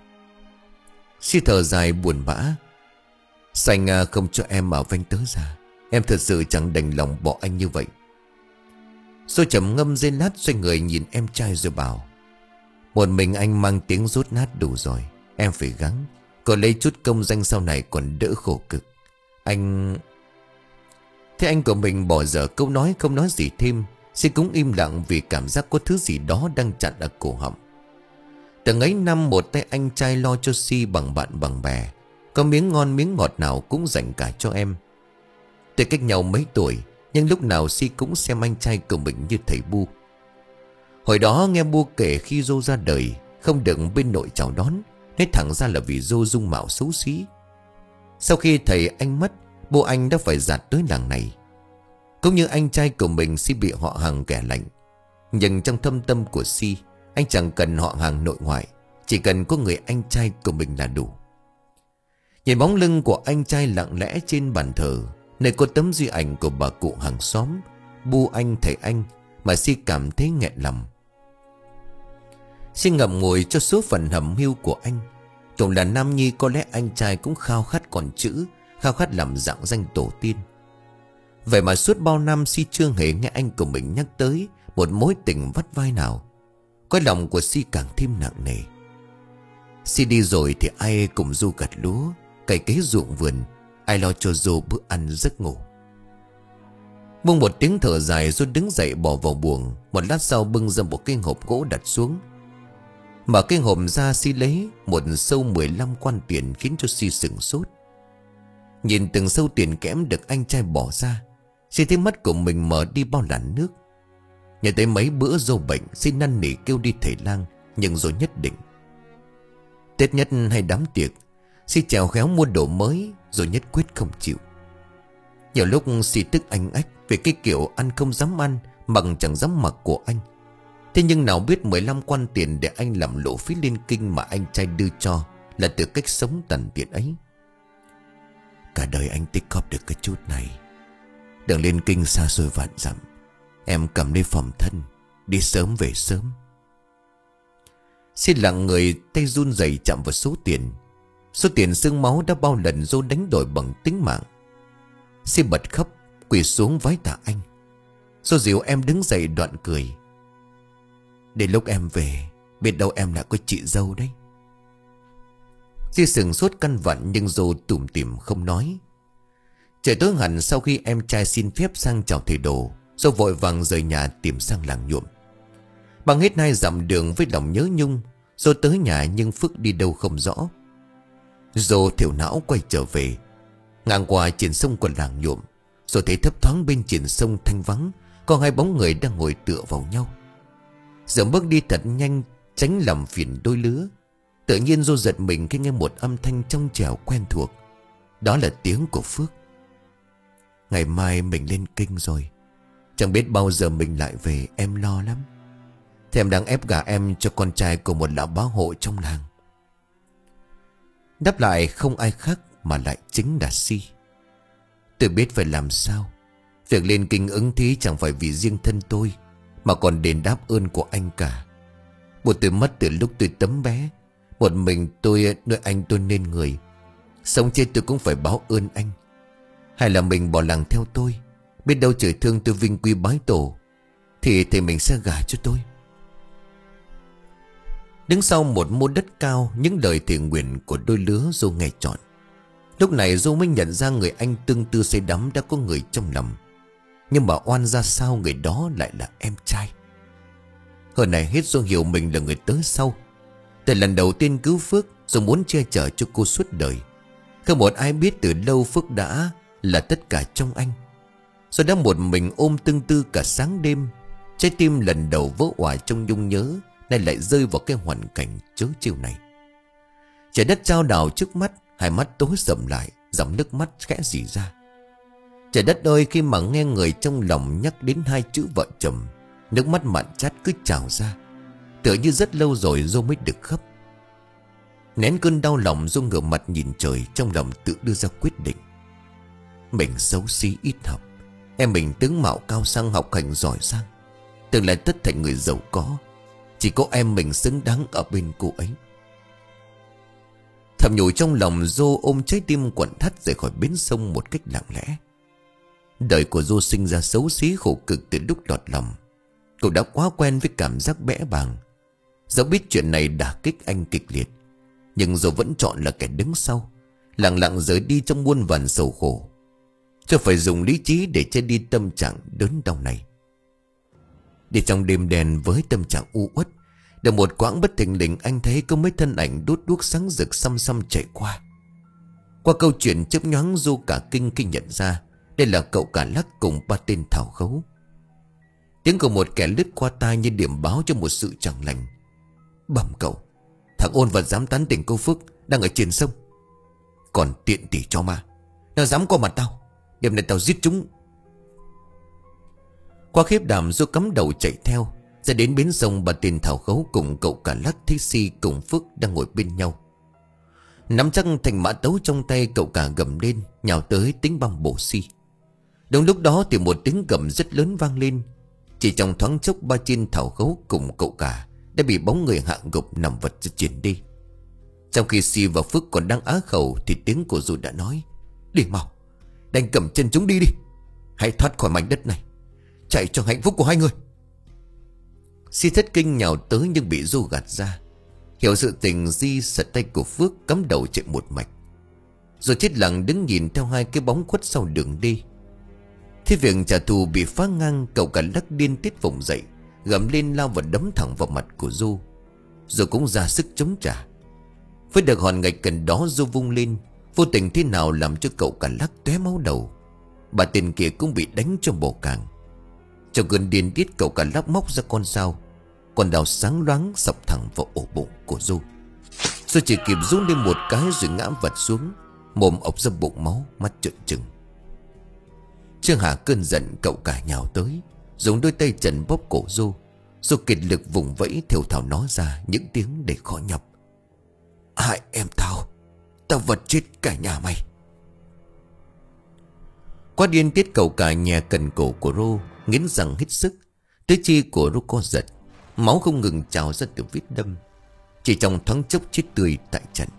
Si thở dài buồn bã: Sanh không cho em ở vanh tớ ra, em thật sự chẳng đành lòng bỏ anh như vậy. Rồi trầm ngâm giây lát, xoay người nhìn em trai rồi bảo: một mình anh mang tiếng rốt nát đủ rồi, em phải gắng, còn lấy chút công danh sau này còn đỡ khổ cực. Anh... Thế anh của mình bỏ dở câu nói, không nói gì thêm. Si cũng im lặng vì cảm giác có thứ gì đó đang chặn ở cổ họng. Từng ấy năm, một tay anh trai lo cho Si bằng bạn bằng bè, có miếng ngon miếng ngọt nào cũng dành cả cho em. Tuy cách nhau mấy tuổi, nhưng lúc nào Si cũng xem anh trai của mình như thầy Bu. Hồi đó nghe Bu kể khi Dô ra đời không được bên nội chào đón, nói thẳng ra là vì Dô dung mạo xấu xí. Sau khi thầy anh mất, bố anh đã phải dạt tới làng này. Cũng như anh trai của mình, Si bị họ hàng ghẻ lạnh. Nhưng trong thâm tâm của Si, anh chẳng cần họ hàng nội ngoại, chỉ cần có người anh trai của mình là đủ. Nhìn bóng lưng của anh trai lặng lẽ trên bàn thờ, nơi có tấm di ảnh của bà cụ hàng xóm, Bu anh thầy anh, mà Si cảm thấy nghẹn lòng. Si ngậm ngùi cho số phận hầm hiu của anh. Tổng là nam nhi, có lẽ anh trai cũng khao khát còn chữ, khao khát làm dạng danh tổ tiên. Vậy mà suốt bao năm Si chưa hề nghe anh của mình nhắc tới một mối tình vắt vai nào. Cái lòng của Si càng thêm nặng nề. Si đi rồi thì ai cùng Du gặt lúa, cày cấy ruộng vườn, ai lo cho Du bữa ăn giấc ngủ. Buông một tiếng thở dài, Du đứng dậy bỏ vào buồng. Một lát sau bưng ra một cái hộp gỗ đặt xuống. Mở cái hộp ra, Si lấy một sâu mười lăm quan tiền, khiến cho Si sửng sốt. Nhìn từng sâu tiền kẽm được anh trai bỏ ra, Si thấy mắt của mình mở đi bao làn nước. Nhớ tới mấy bữa dâu bệnh, Si năn nỉ kêu đi thầy lang, nhưng rồi nhất định. Tết nhất hay đám tiệc, Si chèo khéo mua đồ mới, rồi nhất quyết không chịu. Nhiều lúc Si tức anh ách về cái kiểu ăn không dám ăn, mặc chẳng dám mặc của anh. Thế nhưng nào biết mười lăm quan tiền để anh làm lộ phí lên kinh mà anh trai đưa cho là từ cách sống tằn tiện ấy. Cả đời anh tích góp được cái chút này, đừng lên kinh xa xôi vạn dặm. Em cầm lấy phòng thân, đi sớm về sớm. Xin lặng người, tay run rẩy chạm vào số tiền. Số tiền xương máu đã bao lần Dô đánh đổi bằng tính mạng. Xin bật khóc, quỳ xuống vái tạ anh. Dô dìu em đứng dậy đoạn cười: Đến lúc em về, biết đâu em lại có chị dâu đấy. Si sừng sốt căn vặn, nhưng Dô tủm tỉm không nói. Trời tối hẳn, sau khi em trai xin phép sang chào thầy đồ, Dô vội vàng rời nhà tìm sang làng nhuộm. Bằng hết hai dặm đường với lòng nhớ nhung, Dô tới nhà nhưng Phước đi đâu không rõ. Dô thiểu não quay trở về. Ngang qua triển sông của làng nhuộm, Dô thấy thấp thoáng bên triển sông thanh vắng có hai bóng người đang ngồi tựa vào nhau. Dẫu bước đi thật nhanh, tránh làm phiền đôi lứa. Tự nhiên Dô giật mình khi nghe một âm thanh trong trẻo quen thuộc. Đó là tiếng của Phước. Ngày mai mình lên kinh rồi, chẳng biết bao giờ mình lại về, em lo lắm. Thì em đang ép gả em cho con trai của một lão bá hộ trong làng. Đáp lại không ai khác mà lại chính là Si. Tôi biết phải làm sao. Việc lên kinh ứng thí chẳng phải vì riêng thân tôi, mà còn đền đáp ơn của anh cả. Bố tôi mất từ lúc tôi tấm bé, một mình tôi nuôi anh tôi nên người. Sống chết tôi cũng phải báo ơn anh. Hay là mình bỏ làng theo tôi, biết đâu trời thương tôi vinh quy bái tổ, thì thầy mình sẽ gả cho tôi. Đứng sau một mô đất cao, những lời thề nguyện của đôi lứa Dô nghe trọn. Lúc này Dô mới nhận ra người anh tương tư say đắm đã có người trong lòng. Nhưng mà oan ra sao người đó lại là em trai. Hơn này hết Dô hiểu mình là người tới sau. Từ lần đầu tiên cứu Phước, Dô muốn che chở cho cô suốt đời. Không một ai biết từ lâu Phước đã là tất cả trong anh. Dô đã một mình ôm tương tư cả sáng đêm. Trái tim lần đầu vỡ òa trong nhung nhớ, nay lại rơi vào cái hoàn cảnh chớ trêu này. Trời đất chao đảo trước mắt, hai mắt tối sầm lại, dòng nước mắt khẽ rỉ ra. Trời đất ơi, khi mà nghe người trong lòng nhắc đến hai chữ vợ chồng, nước mắt mặn chát cứ trào ra. Tựa như rất lâu rồi Dô mới được khóc. Nén cơn đau lòng, Dô ngửa mặt nhìn trời, trong lòng tự đưa ra quyết định. Mình xấu xí ít học, em mình tướng mạo cao sang học hành giỏi giang, tương lai tất thành người giàu có. Chỉ có em mình xứng đáng ở bên cô ấy. Thầm nhủ trong lòng, Dô ôm trái tim quặn thắt rời khỏi bến sông một cách lặng lẽ. Đời của Dô sinh ra xấu xí khổ cực từ lúc lọt lòng. Cậu đã quá quen với cảm giác bẽ bàng. Dẫu biết chuyện này đả kích anh kịch liệt, nhưng Dô vẫn chọn là kẻ đứng sau, lặng lặng rời đi trong muôn vàn sầu khổ, cho phải dùng lý trí để che đi tâm trạng đớn đau này. Đi trong đêm đèn với tâm trạng u uất, được một quãng bất thình lình anh thấy có mấy thân ảnh đốt đuốc sáng rực xăm xăm chạy qua. Qua câu chuyện chớp nhoáng, Dô cả kinh khi nhận ra đây là cậu Cả Lắc cùng ba tên thảo khấu. Tiếng của một kẻ lướt qua tai như điểm báo cho một sự chẳng lành. Bẩm cậu, thằng ôn vật dám tán tỉnh cô Phước đang ở trên sông. Còn tiện tỷ cho ma, nó dám qua mặt tao, đêm nay tao giết chúng. Qua khiếp đảm, Dô cắm đầu chạy theo. Ra đến bến sông, bà tên thảo khấu cùng cậu Cả Lắc, thấy Si cùng Phước đang ngồi bên nhau. Nắm chắc thành mã tấu trong tay, cậu Cả gầm lên nhào tới tính băm bổ Si. Đúng lúc đó thì một tiếng gầm rất lớn vang lên. Chỉ trong thoáng chốc, ba tên thảo khấu cùng cậu Cả đã bị bóng người hạ gục nằm vật chuyển đi. Trong khi Si và Phước còn đang á khẩu thì tiếng của Dô đã nói: Đi mau, đánh cầm chân chúng đi đi, hãy thoát khỏi mảnh đất này, chạy cho hạnh phúc của hai người. Si thất kinh nhào tới nhưng bị Dô gạt ra. Hiểu sự tình, Di sật tay của Phước cắm đầu chạy một mạch, rồi chết lặng đứng nhìn theo hai cái bóng khuất sau đường đi. Thế việc trả thù bị phá ngang, cậu Cả Lắc điên tiết vùng dậy, gầm lên lao và đấm thẳng vào mặt của Dô. Rồi cũng ra sức chống trả. Với được hòn gạch gần đó, Dô vung lên, vô tình thế nào làm cho cậu Cả Lắc tóe máu đầu. Bà tên kia cũng bị đánh cho bổ càng. Trong cơn điên tiết, cậu Cả Lắc móc ra con dao, con dao sáng loáng sọc thẳng vào ổ bụng của Dô. Dô chỉ kịp rú lên một cái rồi ngã vật xuống, mồm ọc ra bụng máu, mắt trợn trừng. Chưa hả cơn giận, cậu Cả nhào tới, dùng đôi tay trần bóp cổ Dô. Dô kiệt lực vùng vẫy, thều thào nói ra những tiếng để khó nhọc: Hại em tao, tao vật chết cả nhà mày. Quá điên tiết, cậu Cả nhè cần cổ của Rô, nghiến răng hết sức. Tứ chi của Rô co giật, máu không ngừng trào ra từ vết đâm. Chỉ trong thoáng chốc chết tươi tại trận.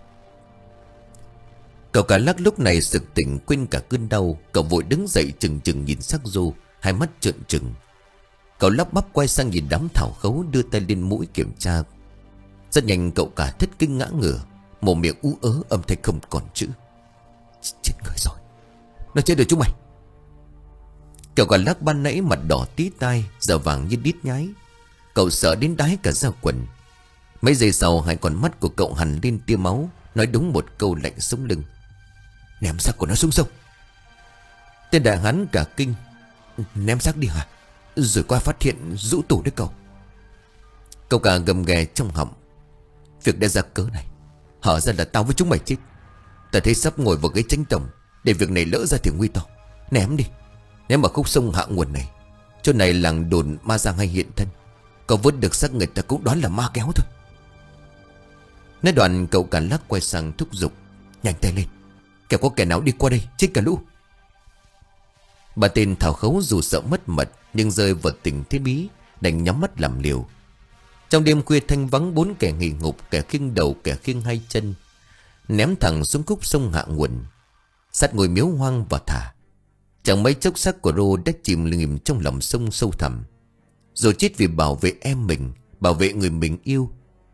Cậu Cả Lắc lúc này sực tỉnh, quên cả cơn đau. Cậu vội đứng dậy chừng chừng nhìn xác Dô, hai mắt trợn trừng. Cậu lắp bắp quay sang nhìn đám thảo khấu, đưa tay lên mũi kiểm tra. Rất nhanh cậu Cả thất kinh ngã ngửa, mồm miệng ú ớ, âm thanh không còn chữ. Chết người rồi, nó chết rồi chúng mày. Cậu Cả Lắc ban nãy mặt đỏ tí tai, giờ vàng như đít nhái. Cậu sợ đến đái cả da quần. Mấy giây sau, hai con mắt của cậu hằn lên tia máu, nói đúng một câu lạnh sống lưng: Ném xác của nó xuống sông. Tên đại hán cả kinh: Ném xác đi hả? Rồi qua phát hiện rũ tủ đấy cậu. Cậu Cả gầm ghè trong họng: Việc đã ra cớ này, hở ra là tao với chúng mày chết. Ta thấy sắp ngồi vào ghế chánh tổng, để việc này lỡ ra thì nguy to. Ném đi, ném vào khúc sông hạ nguồn này. Chỗ này làng đồn ma giang hay hiện thân, cậu vớt được xác người ta cũng đoán là ma kéo thôi. Nói đoạn, cậu Cả Lắc quay sang thúc giục: Nhanh tay lên, kẻo có kẻ nào đi qua đây chết cả lũ. Bà tên thảo khấu dù sợ mất mật, nhưng rơi vào tình thế bí, đành nhắm mắt làm liều. Trong đêm khuya thanh vắng, bốn kẻ nghỉ ngục, kẻ khiêng đầu, kẻ khiêng hai chân, ném thẳng xuống khúc sông hạ nguồn, sát ngôi miếu hoang và thả. Chẳng mấy chốc xác của Rô đã chìm nghỉm trong lòng sông sâu thẳm. Rồi chết vì bảo vệ em mình, bảo vệ người mình yêu.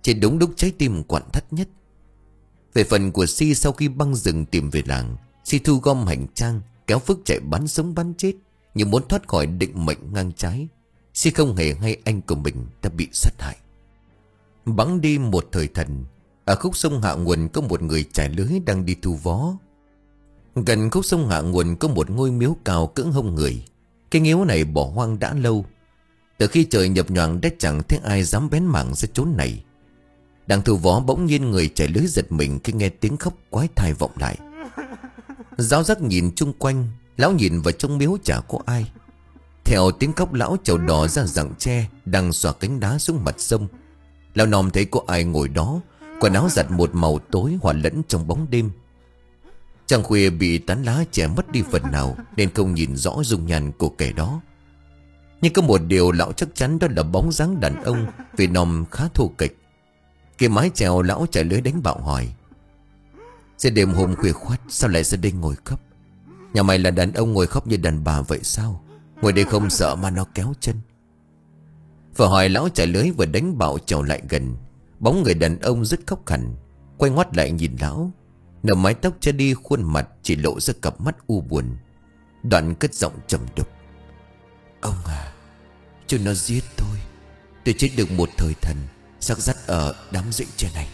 Chỉ đúng lúc trái tim quặn thắt nhất. Về phần của Si, sau khi băng rừng tìm về làng, Si thu gom hành trang, kéo Phước chạy bắn sống bắn chết, như muốn thoát khỏi định mệnh ngang trái. Si không hề hay anh của mình đã bị sát hại. Bắn đi một thời thần, ở khúc sông hạ nguồn có một người trải lưới đang đi thu vó. Gần khúc sông hạ nguồn có một ngôi miếu cao cỡ hông người. Cái miếu này bỏ hoang đã lâu. Từ khi trời nhập nhoạng đã chẳng thấy ai dám bén mảng ra chốn này. Đang thu vó bỗng nhiên người trải lưới giật mình khi nghe tiếng khóc quái thai vọng lại. Giáo giác nhìn chung quanh, lão nhìn vào trong miếu chả có ai. Theo tiếng khóc lão trèo đò ra rặng tre đang xòa cánh đá xuống mặt sông. Lão nòm thấy có ai ngồi đó, quần áo giặt một màu tối hòa lẫn trong bóng đêm. Trăng khuya bị tán lá che mất đi phần nào nên không nhìn rõ dung nhan của kẻ đó. Nhưng có một điều lão chắc chắn, đó là bóng dáng đàn ông, vì nòm khá thô kệch. Cái mái chèo lão chạy lưới đánh bạo hỏi: "Sẽ đêm hôm khuya khoắt sao lại ra đây ngồi khóc? Nhà mày là đàn ông ngồi khóc như đàn bà vậy sao? Ngồi đây không sợ mà nó kéo chân?" Vừa hỏi lão chạy lưới vừa đánh bạo chèo lại gần. Bóng người đàn ông rất khóc hẳn, quay ngoắt lại nhìn lão. Nở mái tóc che đi khuôn mặt, chỉ lộ ra cặp mắt u buồn. Đoạn cất giọng trầm đục: "Ông à, chúng nó giết tôi. Tôi chết được một thời thần, xác dắt ở đám rẫy tre này."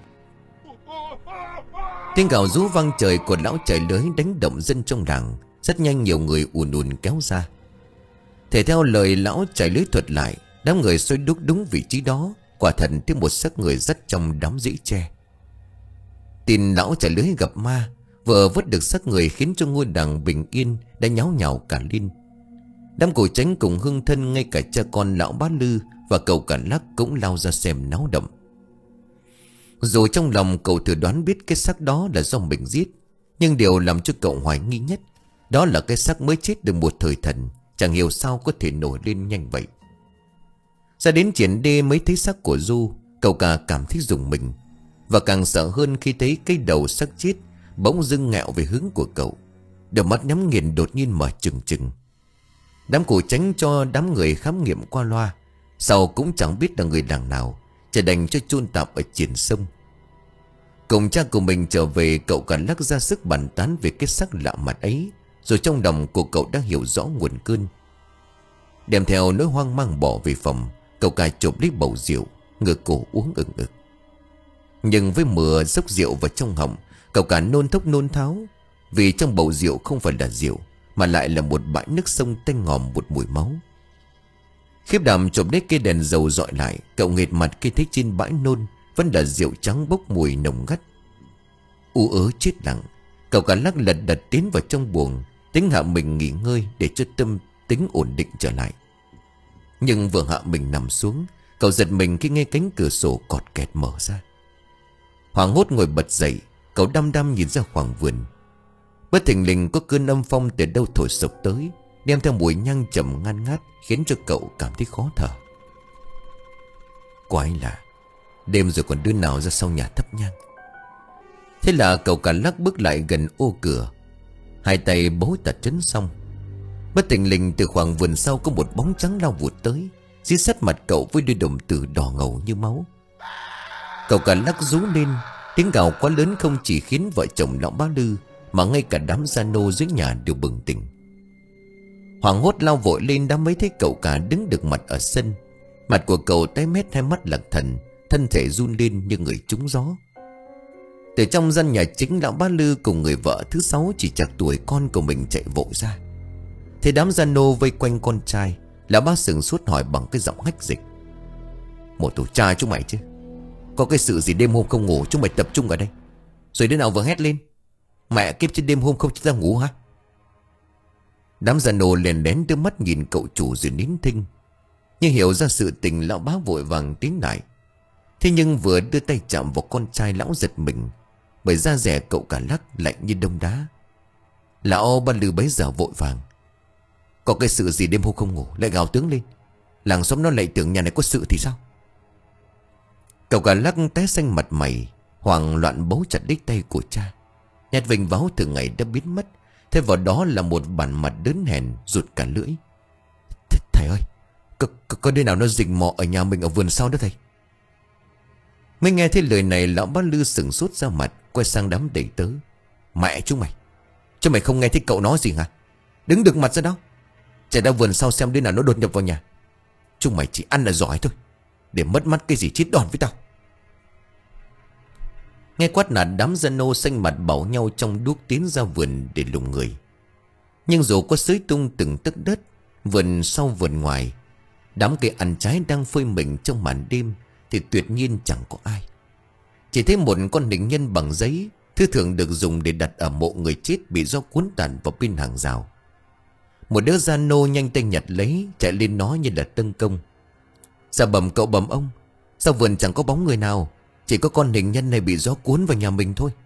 Tiếng gào rú vang trời của lão chạy lưới đánh động dân trong làng. Rất nhanh nhiều người ùn ùn kéo ra. Thể theo lời lão chạy lưới thuật lại, đám người xoay đúc đúng vị trí đó. Quả thật thấy một xác người dắt trong đám rẫy tre. Tin lão chạy lưới gặp ma, vừa vớt được xác người khiến cho ngôi làng bình yên đã nháo nhào cả lên. Đám cổ tránh cùng hương thân, ngay cả cha con lão Bá Lư và cậu Cả Lắc cũng lao ra xem náo động. Dù trong lòng cậu thử đoán biết cái xác đó là do mình giết, nhưng điều làm cho cậu hoài nghi nhất, đó là cái xác mới chết được một thời thần, chẳng hiểu sao có thể nổi lên nhanh vậy. Ra đến triển đê mới thấy xác của Du, cậu Cả cảm thấy rùng mình, và càng sợ hơn khi thấy cái đầu xác chết bỗng dưng ngẹo về hướng của cậu. Đôi mắt nhắm nghiền đột nhiên mở trừng trừng. Đám cổ tránh cho đám người khám nghiệm qua loa, sau cũng chẳng biết là người làng nào, chỉ đành cho chôn tạm ở triển sông. Cùng cha của mình trở về, cậu Cả Lắc ra sức bàn tán về cái xác lạ mặt ấy, rồi trong lòng của cậu đã hiểu rõ nguồn cơn. Đem theo nỗi hoang mang bỏ về phòng, cậu Cả chộp lấy bầu rượu, ngửa cổ uống ừng ực. Nhưng với mưa dốc rượu vào trong họng, cậu Cả nôn thốc nôn tháo. Vì trong bầu rượu không phải là rượu, mà lại là một bãi nước sông tanh ngòm một mùi máu. Khiếp đảm chộp lấy cây đèn dầu dọi lại, cậu nghệt mặt khi thấy trên bãi nôn vẫn là rượu trắng bốc mùi nồng ngắt. U ớ chết lặng, cậu Cả Lắc lật đật tiến vào trong buồng, tính hạ mình nghỉ ngơi để cho tâm tính ổn định trở lại. Nhưng vừa hạ mình nằm xuống, cậu giật mình khi nghe cánh cửa sổ cọt kẹt mở ra. Hoảng hốt ngồi bật dậy, cậu đăm đăm nhìn ra khoảng vườn. Bất thình lình có cơn âm phong từ đâu thổi sộc tới, đem theo mùi nhang trầm ngan ngát, khiến cho cậu cảm thấy khó thở. Quái lạ, đêm rồi còn đứa nào ra sau nhà thắp nhang. Thế là cậu Cả Lắc bước lại gần ô cửa, hai tay bấu tạt trấn xong. Bất thình lình từ khoảng vườn sau có một bóng trắng lao vụt tới, dí sát mặt cậu với đôi đồng tử đỏ ngầu như máu. Cậu Cả Lắc rú lên, tiếng gào quá lớn không chỉ khiến vợ chồng lão Bá Lư, mà ngay cả đám gia nô dưới nhà đều bừng tỉnh. Hoảng hốt lao vội lên đã mới thấy cậu Cả đứng được mặt ở sân. Mặt của cậu tái mét, hai mắt lạc thần, thân thể run lên như người trúng gió. Từ trong gian nhà chính, lão Bá Lư cùng người vợ thứ sáu chỉ chạc tuổi con của mình chạy vội ra. Thế đám gia nô vây quanh con trai, lão Bá sừng sốt hỏi bằng cái giọng hách dịch: "Một tổ cha chúng mày chứ? Có cái sự gì đêm hôm không ngủ chúng mày tập trung ở đây, rồi đứa nào vừa hét lên: Mẹ kiếp, trên đêm hôm không ra ngủ hả?" Đám gia nô lèn lén đưa mắt nhìn cậu chủ rồi nín thinh. Nhưng hiểu ra sự tình, lão Bá vội vàng tiến lại. Thế nhưng vừa đưa tay chạm vào con trai, lão giật mình, bởi da dẻ cậu Cả Lắc lạnh như đông đá. Lão Bá Lư bấy giờ vội vàng: "Có cái sự gì đêm hôm không ngủ lại gào tướng lên? Làng xóm nó lại tưởng nhà này có sự thì sao?" Cậu Cả Lắc té xanh mặt mày, hoảng loạn bấu chặt lấy tay của cha. Nhát vinh váo thường ngày đã biến mất, thêm vào đó là một bản mặt đớn hèn rụt cả lưỡi. "Thầy ơi, có, có, có đứa nào nó rình mò ở nhà mình ở vườn sau đó thầy?" Mới nghe thấy lời này, lão bá Lư sừng sốt ra mặt, quay sang đám đầy tớ. Mẹ chúng mày, chứ mày không nghe thấy cậu nói gì hả? Đứng được mặt ra đó, chạy ra vườn sau xem đứa nào nó đột nhập vào nhà. Chúng mày chỉ ăn là giỏi thôi, để mất mắt cái gì chết đòn với tao. Nghe quát nạt, đám dân nô xanh mặt bảo nhau trong đuốc tiến ra vườn để lùng người. Nhưng dù có xới tung từng tấc đất, vườn sau vườn ngoài, đám cây ăn trái đang phơi mình trong màn đêm, thì tuyệt nhiên chẳng có ai. Chỉ thấy một con định nhân bằng giấy, thứ thường được dùng để đặt ở mộ người chết, bị gió cuốn tàn vào bên hàng rào. Một đứa gian nô nhanh tay nhặt lấy, chạy lên nói như là tấn công. Dạ bẩm cậu bẩm ông, sao vườn chẳng có bóng người nào, chỉ có con hình nhân này bị gió cuốn vào nhà mình thôi.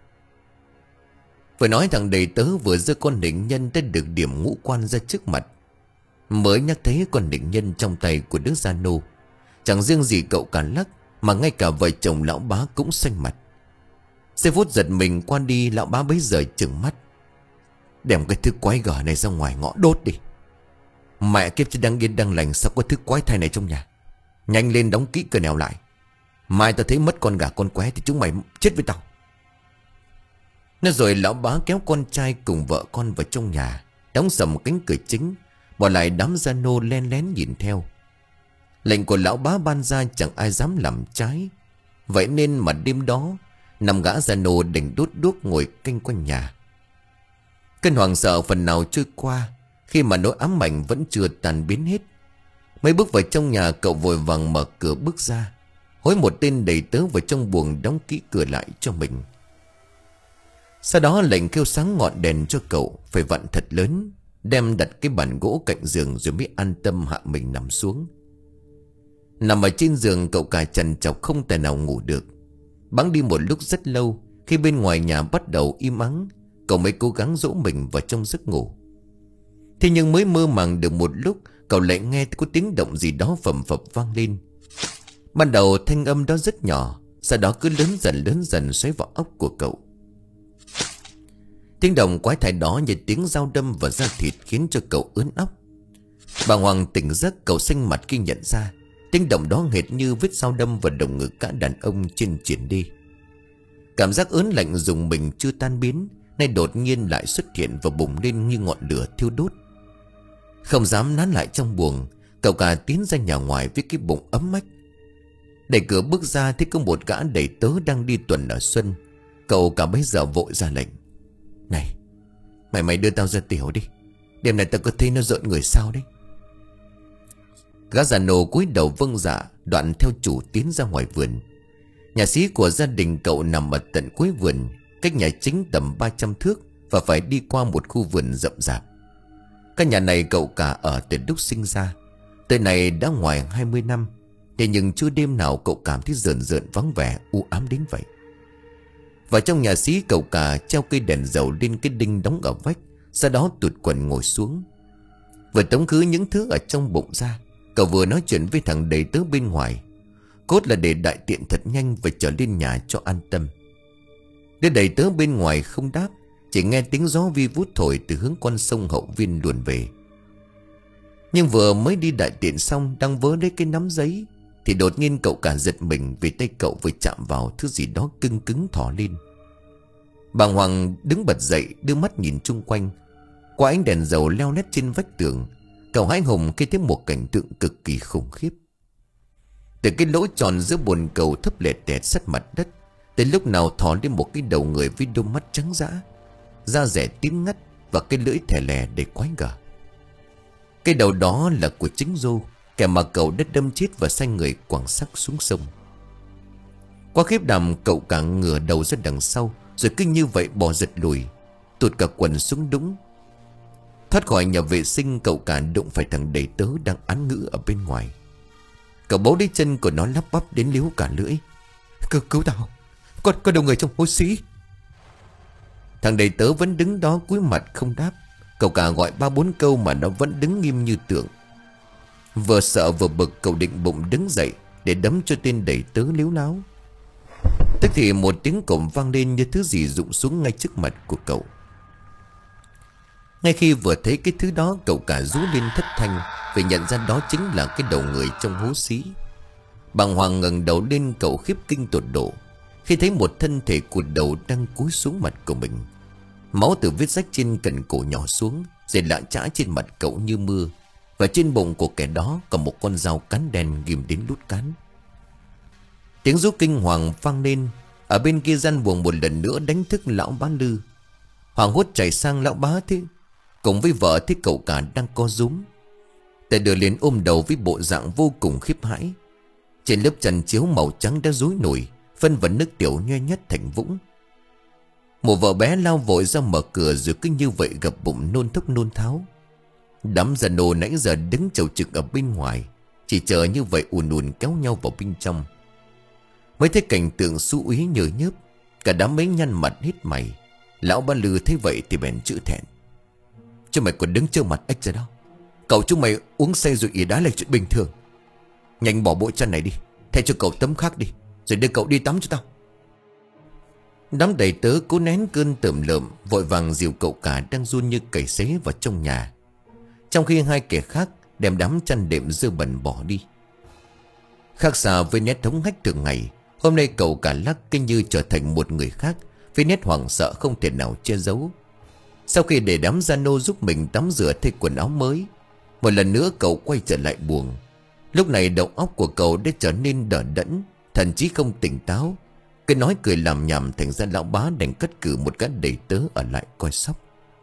Vừa nói, thằng đầy tớ vừa giơ con hình nhân đã được điểm ngũ quan ra trước mặt. Mới nhắc thấy con hình nhân trong tay của đứa gian nô, chẳng riêng gì cậu cả lắc, mà ngay cả vợ chồng lão bá cũng xanh mặt. Giây phút giật mình qua đi, lão bá bấy giờ trừng mắt. Đem cái thứ quái gở này ra ngoài ngõ đốt đi. Mẹ kiếp, chứ đang yên đang lành sao có thứ quái thai này trong nhà. Nhanh lên đóng kỹ cửa nẻo lại, mai tao thấy mất con gà con qué thì chúng mày chết với tao. Nói rồi lão bá kéo con trai cùng vợ con vào trong nhà, đóng sầm cánh cửa chính, bỏ lại đám gia nô len lén nhìn theo. Lệnh của lão bá ban ra chẳng ai dám làm trái. Vậy nên mà đêm đó, năm gã gia nô đành đốt đuốc ngồi canh quanh nhà. Cơn hoảng sợ phần nào trôi qua, khi mà nỗi ám ảnh vẫn chưa tan biến hết. Mấy bước vào trong nhà, cậu vội vàng mở cửa bước ra, hối một tên đầy tớ vào trong buồng đóng kỹ cửa lại cho mình. Sau đó lệnh kêu sáng ngọn đèn cho cậu, phải vặn thật lớn, đem đặt cái bàn gỗ cạnh giường rồi mới an tâm hạ mình nằm xuống. Nằm ở trên giường, cậu cả trằn trọc không thể nào ngủ được. Bẵng đi một lúc rất lâu, khi bên ngoài nhà bắt đầu im ắng, cậu mới cố gắng dỗ mình vào trong giấc ngủ. Thế nhưng mới mơ màng được một lúc, cậu lại nghe có tiếng động gì đó phầm phập vang lên. Ban đầu thanh âm đó rất nhỏ, sau đó cứ lớn dần lớn dần xoáy vào óc của cậu. Tiếng động quái thai đó như tiếng dao đâm vào da thịt, khiến cho cậu ướn óc. Bàng hoàng tỉnh giấc, cậu xanh mặt khi nhận ra tiếng động đó hệt như vết dao đâm vào lồng ngực cả đàn ông trên triển đi. Cảm giác ớn lạnh dùng mình chưa tan biến, nay đột nhiên lại xuất hiện và bùng lên như ngọn lửa thiêu đốt. Không dám nán lại trong buồng, cậu cả tiến ra nhà ngoài với cái bụng ấm ách. Đẩy cửa bước ra thấy có một gã đầy tớ đang đi tuần ở xuân. Cậu cả bấy giờ vội ra lệnh. Này, mày mày đưa tao ra tiểu đi, đêm này tao có thấy nó rợn người sao đấy. Gã già nô cúi đầu vâng dạ, đoạn theo chủ tiến ra ngoài vườn. Nhà xí của gia đình cậu nằm ở tận cuối vườn, cách nhà chính tầm ba trăm thước, và phải đi qua một khu vườn rậm rạp. Căn nhà này cậu cả ở từ lúc sinh ra, tới này đã ngoài hai mươi năm. Thế nhưng chưa đêm nào cậu cảm thấy rợn rợn vắng vẻ u ám đến vậy. Và trong nhà xí, cậu cả treo cây đèn dầu lên cái đinh đóng ở vách, sau đó tụt quần ngồi xuống, vừa tống khứ những thứ ở trong bụng ra. Cậu vừa nói chuyện với thằng đầy tớ bên ngoài, cốt là để đại tiện thật nhanh và trở lên nhà cho an tâm. Đứa đầy tớ bên ngoài không đáp, chỉ nghe tiếng gió vi vút thổi từ hướng con sông Hậu Viên luồn về. Nhưng vừa mới đi đại tiện xong, đang vớ lấy cái nắm giấy, thì đột nhiên cậu cả giật mình vì tay cậu vừa chạm vào thứ gì đó cứng cứng thỏ lên. Bàng hoàng đứng bật dậy, đưa mắt nhìn chung quanh. Qua ánh đèn dầu leo lét trên vách tường, cậu hãi hùng khi thấy một cảnh tượng cực kỳ khủng khiếp. Từ cái lỗ tròn giữa bồn cầu thấp lẹt đẹt sát mặt đất, tới lúc nào thò lên một cái đầu người với đôi mắt trắng dã, da rẻ tím ngắt và cái lưỡi thè lè để quái gở. Cái đầu đó là của chính Dô, kẻ mà cậu đã đâm chết và xanh người quẳng xác xuống sông. Qua khiếp đảm, cậu cả ngửa đầu ra đằng sau, rồi cứ như vậy bò giật lùi, tụt cả quần xuống đũng. Thoát khỏi nhà vệ sinh, cậu cả đụng phải thằng đầy tớ đang án ngữ ở bên ngoài. Cậu bấu lấy chân của nó lắp bắp đến líu cả lưỡi. Cứu, cứu tao, có, có đầu người trong hố xí. Thằng đầy tớ vẫn đứng đó cúi mặt không đáp. Cậu cả gọi ba bốn câu mà nó vẫn đứng nghiêm như tượng. Vừa sợ vừa bực, cậu định bụng đứng dậy để đấm cho tên đầy tớ líu láo. Tức thì một tiếng cổng vang lên như thứ gì rụng xuống ngay trước mặt của cậu. Ngay khi vừa thấy cái thứ đó, cậu cả rú lên thất thanh, vì nhận ra đó chính là cái đầu người trong hố xí. Bàng hoàng ngẩng đầu lên, cậu khiếp kinh tột độ khi thấy một thân thể cụt đầu đang cúi xuống mặt của mình. Máu từ vết rách trên cận cổ nhỏ xuống, rồi lã chã trên mặt cậu như mưa. Và trên bụng của kẻ đó còn một con dao cán đen ghim đến lút cán. Tiếng rú kinh hoàng vang lên. Ở bên kia gian buồng một lần nữa đánh thức lão bá Lư. Hoàng hốt chạy sang lão bá thế, cùng với vợ thấy cậu cả đang co rúm. Tài đưa liền ôm đầu với bộ dạng vô cùng khiếp hãi. Trên lớp chăn chiếu màu trắng đã rối nổi, phân và nước tiểu nhoe nhét thành vũng. Một vợ bé lao vội ra mở cửa, rồi cứ như vậy gập bụng nôn thốc nôn tháo. Đám già nô nãy giờ đứng chầu trực ở bên ngoài, chỉ chờ như vậy ùn ùn kéo nhau vào bên trong. Mới thấy cảnh tượng xú úy nhờ nhớp, cả đám mấy nhăn mặt hết mày. Lão Ba Lư thấy vậy thì bèn chữ thẹn: "Chứ mày còn đứng trơ mặt ếch ra đó. Cậu chúng mày uống say rồi ỉ đá là chuyện bình thường. Nhanh bỏ bộ chăn này đi, thay cho cậu tấm khác đi, rồi đưa cậu đi tắm cho tao." Đám đầy tớ cố nén cơn tởm lợm, vội vàng dìu cậu cả đang run như cầy sấy vào trong nhà, trong khi hai kẻ khác đem đám chăn đệm dơ bẩn bỏ đi. Khác xa với nét thống hách thường ngày, hôm nay cậu cả lắc kinh như trở thành một người khác, với nét hoảng sợ không thể nào che giấu. Sau khi để đám gia nô giúp mình tắm rửa thay quần áo mới, một lần nữa cậu quay trở lại buồng. Lúc này đầu óc của cậu đã trở nên đờ đẫn, thậm chí không tỉnh táo. Cứ nói cười làm nhảm, thành ra lão bá đành cất cử một gã đầy tớ ở lại coi sóc.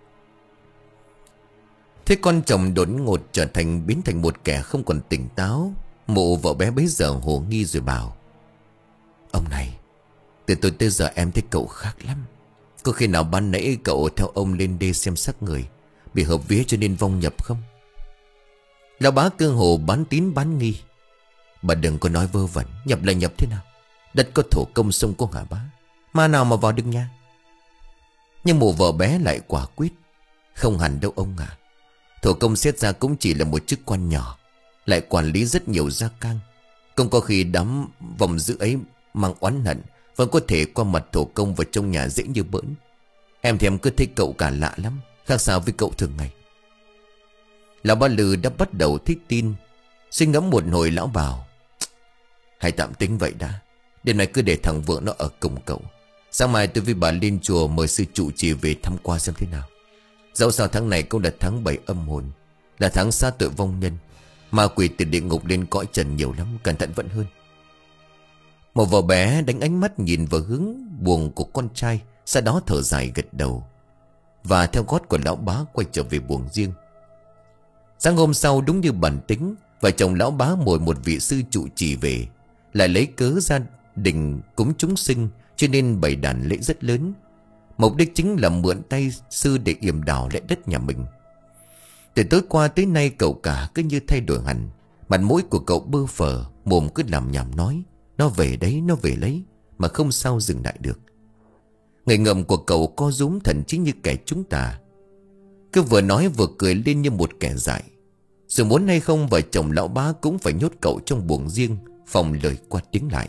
Thế con chồng đột ngột trở thành biến thành một kẻ không còn tỉnh táo, mụ vợ bé bấy giờ hồ nghi rồi bảo: "Ông này, từ tôi tới giờ em thấy cậu khác lắm. Có khi nào ban nãy cậu theo ông lên đê xem xác người, bị hợp vía cho nên vong nhập không?" Lão bá cơ hồ bán tín bán nghi: "Bà đừng có nói vơ vẩn, nhập là nhập thế nào? Đất có thổ công, sông có ngả bá, ma nào mà vào được nha." Nhưng mụ vợ bé lại quả quyết: "Không hẳn đâu ông ạ. Thổ công xét ra cũng chỉ là một chức quan nhỏ, lại quản lý rất nhiều gia cang. Không có khi đám vòng dữ ấy mang oán hận, vẫn có thể qua mặt thổ công vào trong nhà dễ như bỡn. Em thì em cứ thấy cậu cả lạ lắm, khác sao với cậu thường ngày." Lão Ba Lư đã bắt đầu thích tin. Suy ngẫm một hồi, lão bảo: "Hãy tạm tính vậy đã. Đêm nay cứ để thằng vợ nó ở cùng cậu. Sáng mai tôi với bà lên chùa mời sư trụ trì về thăm qua xem thế nào. Dẫu sao tháng này cũng là tháng bảy âm hồn, là tháng xa tội vong nhân. Ma quỷ từ địa ngục lên cõi trần nhiều lắm, cẩn thận vẫn hơn." Một vợ bé đánh ánh mắt nhìn vào hướng buồng của con trai, sau đó thở dài gật đầu, và theo gót của lão bá quay trở về buồng riêng. Sáng hôm sau, đúng như bản tính, vợ chồng lão bá mời một vị sư trụ trì về, lại lấy cớ gia đình cúng chúng sinh, cho nên bày đàn lễ rất lớn. Mục đích chính là mượn tay sư để yểm đảo lại đất nhà mình. Từ tối qua tới nay, cậu cả cứ như thay đổi hẳn. Mặt mũi của cậu bơ phờ, mồm cứ làm nhảm nói: "Nó về đấy, nó về lấy", mà không sao dừng lại được. Người ngợm của cậu co rúm thần chính như kẻ chúng tà, cứ vừa nói vừa cười lên như một kẻ dại. Dù muốn hay không, vợ chồng lão bá cũng phải nhốt cậu trong buồng riêng, phòng lời qua tiếng lại.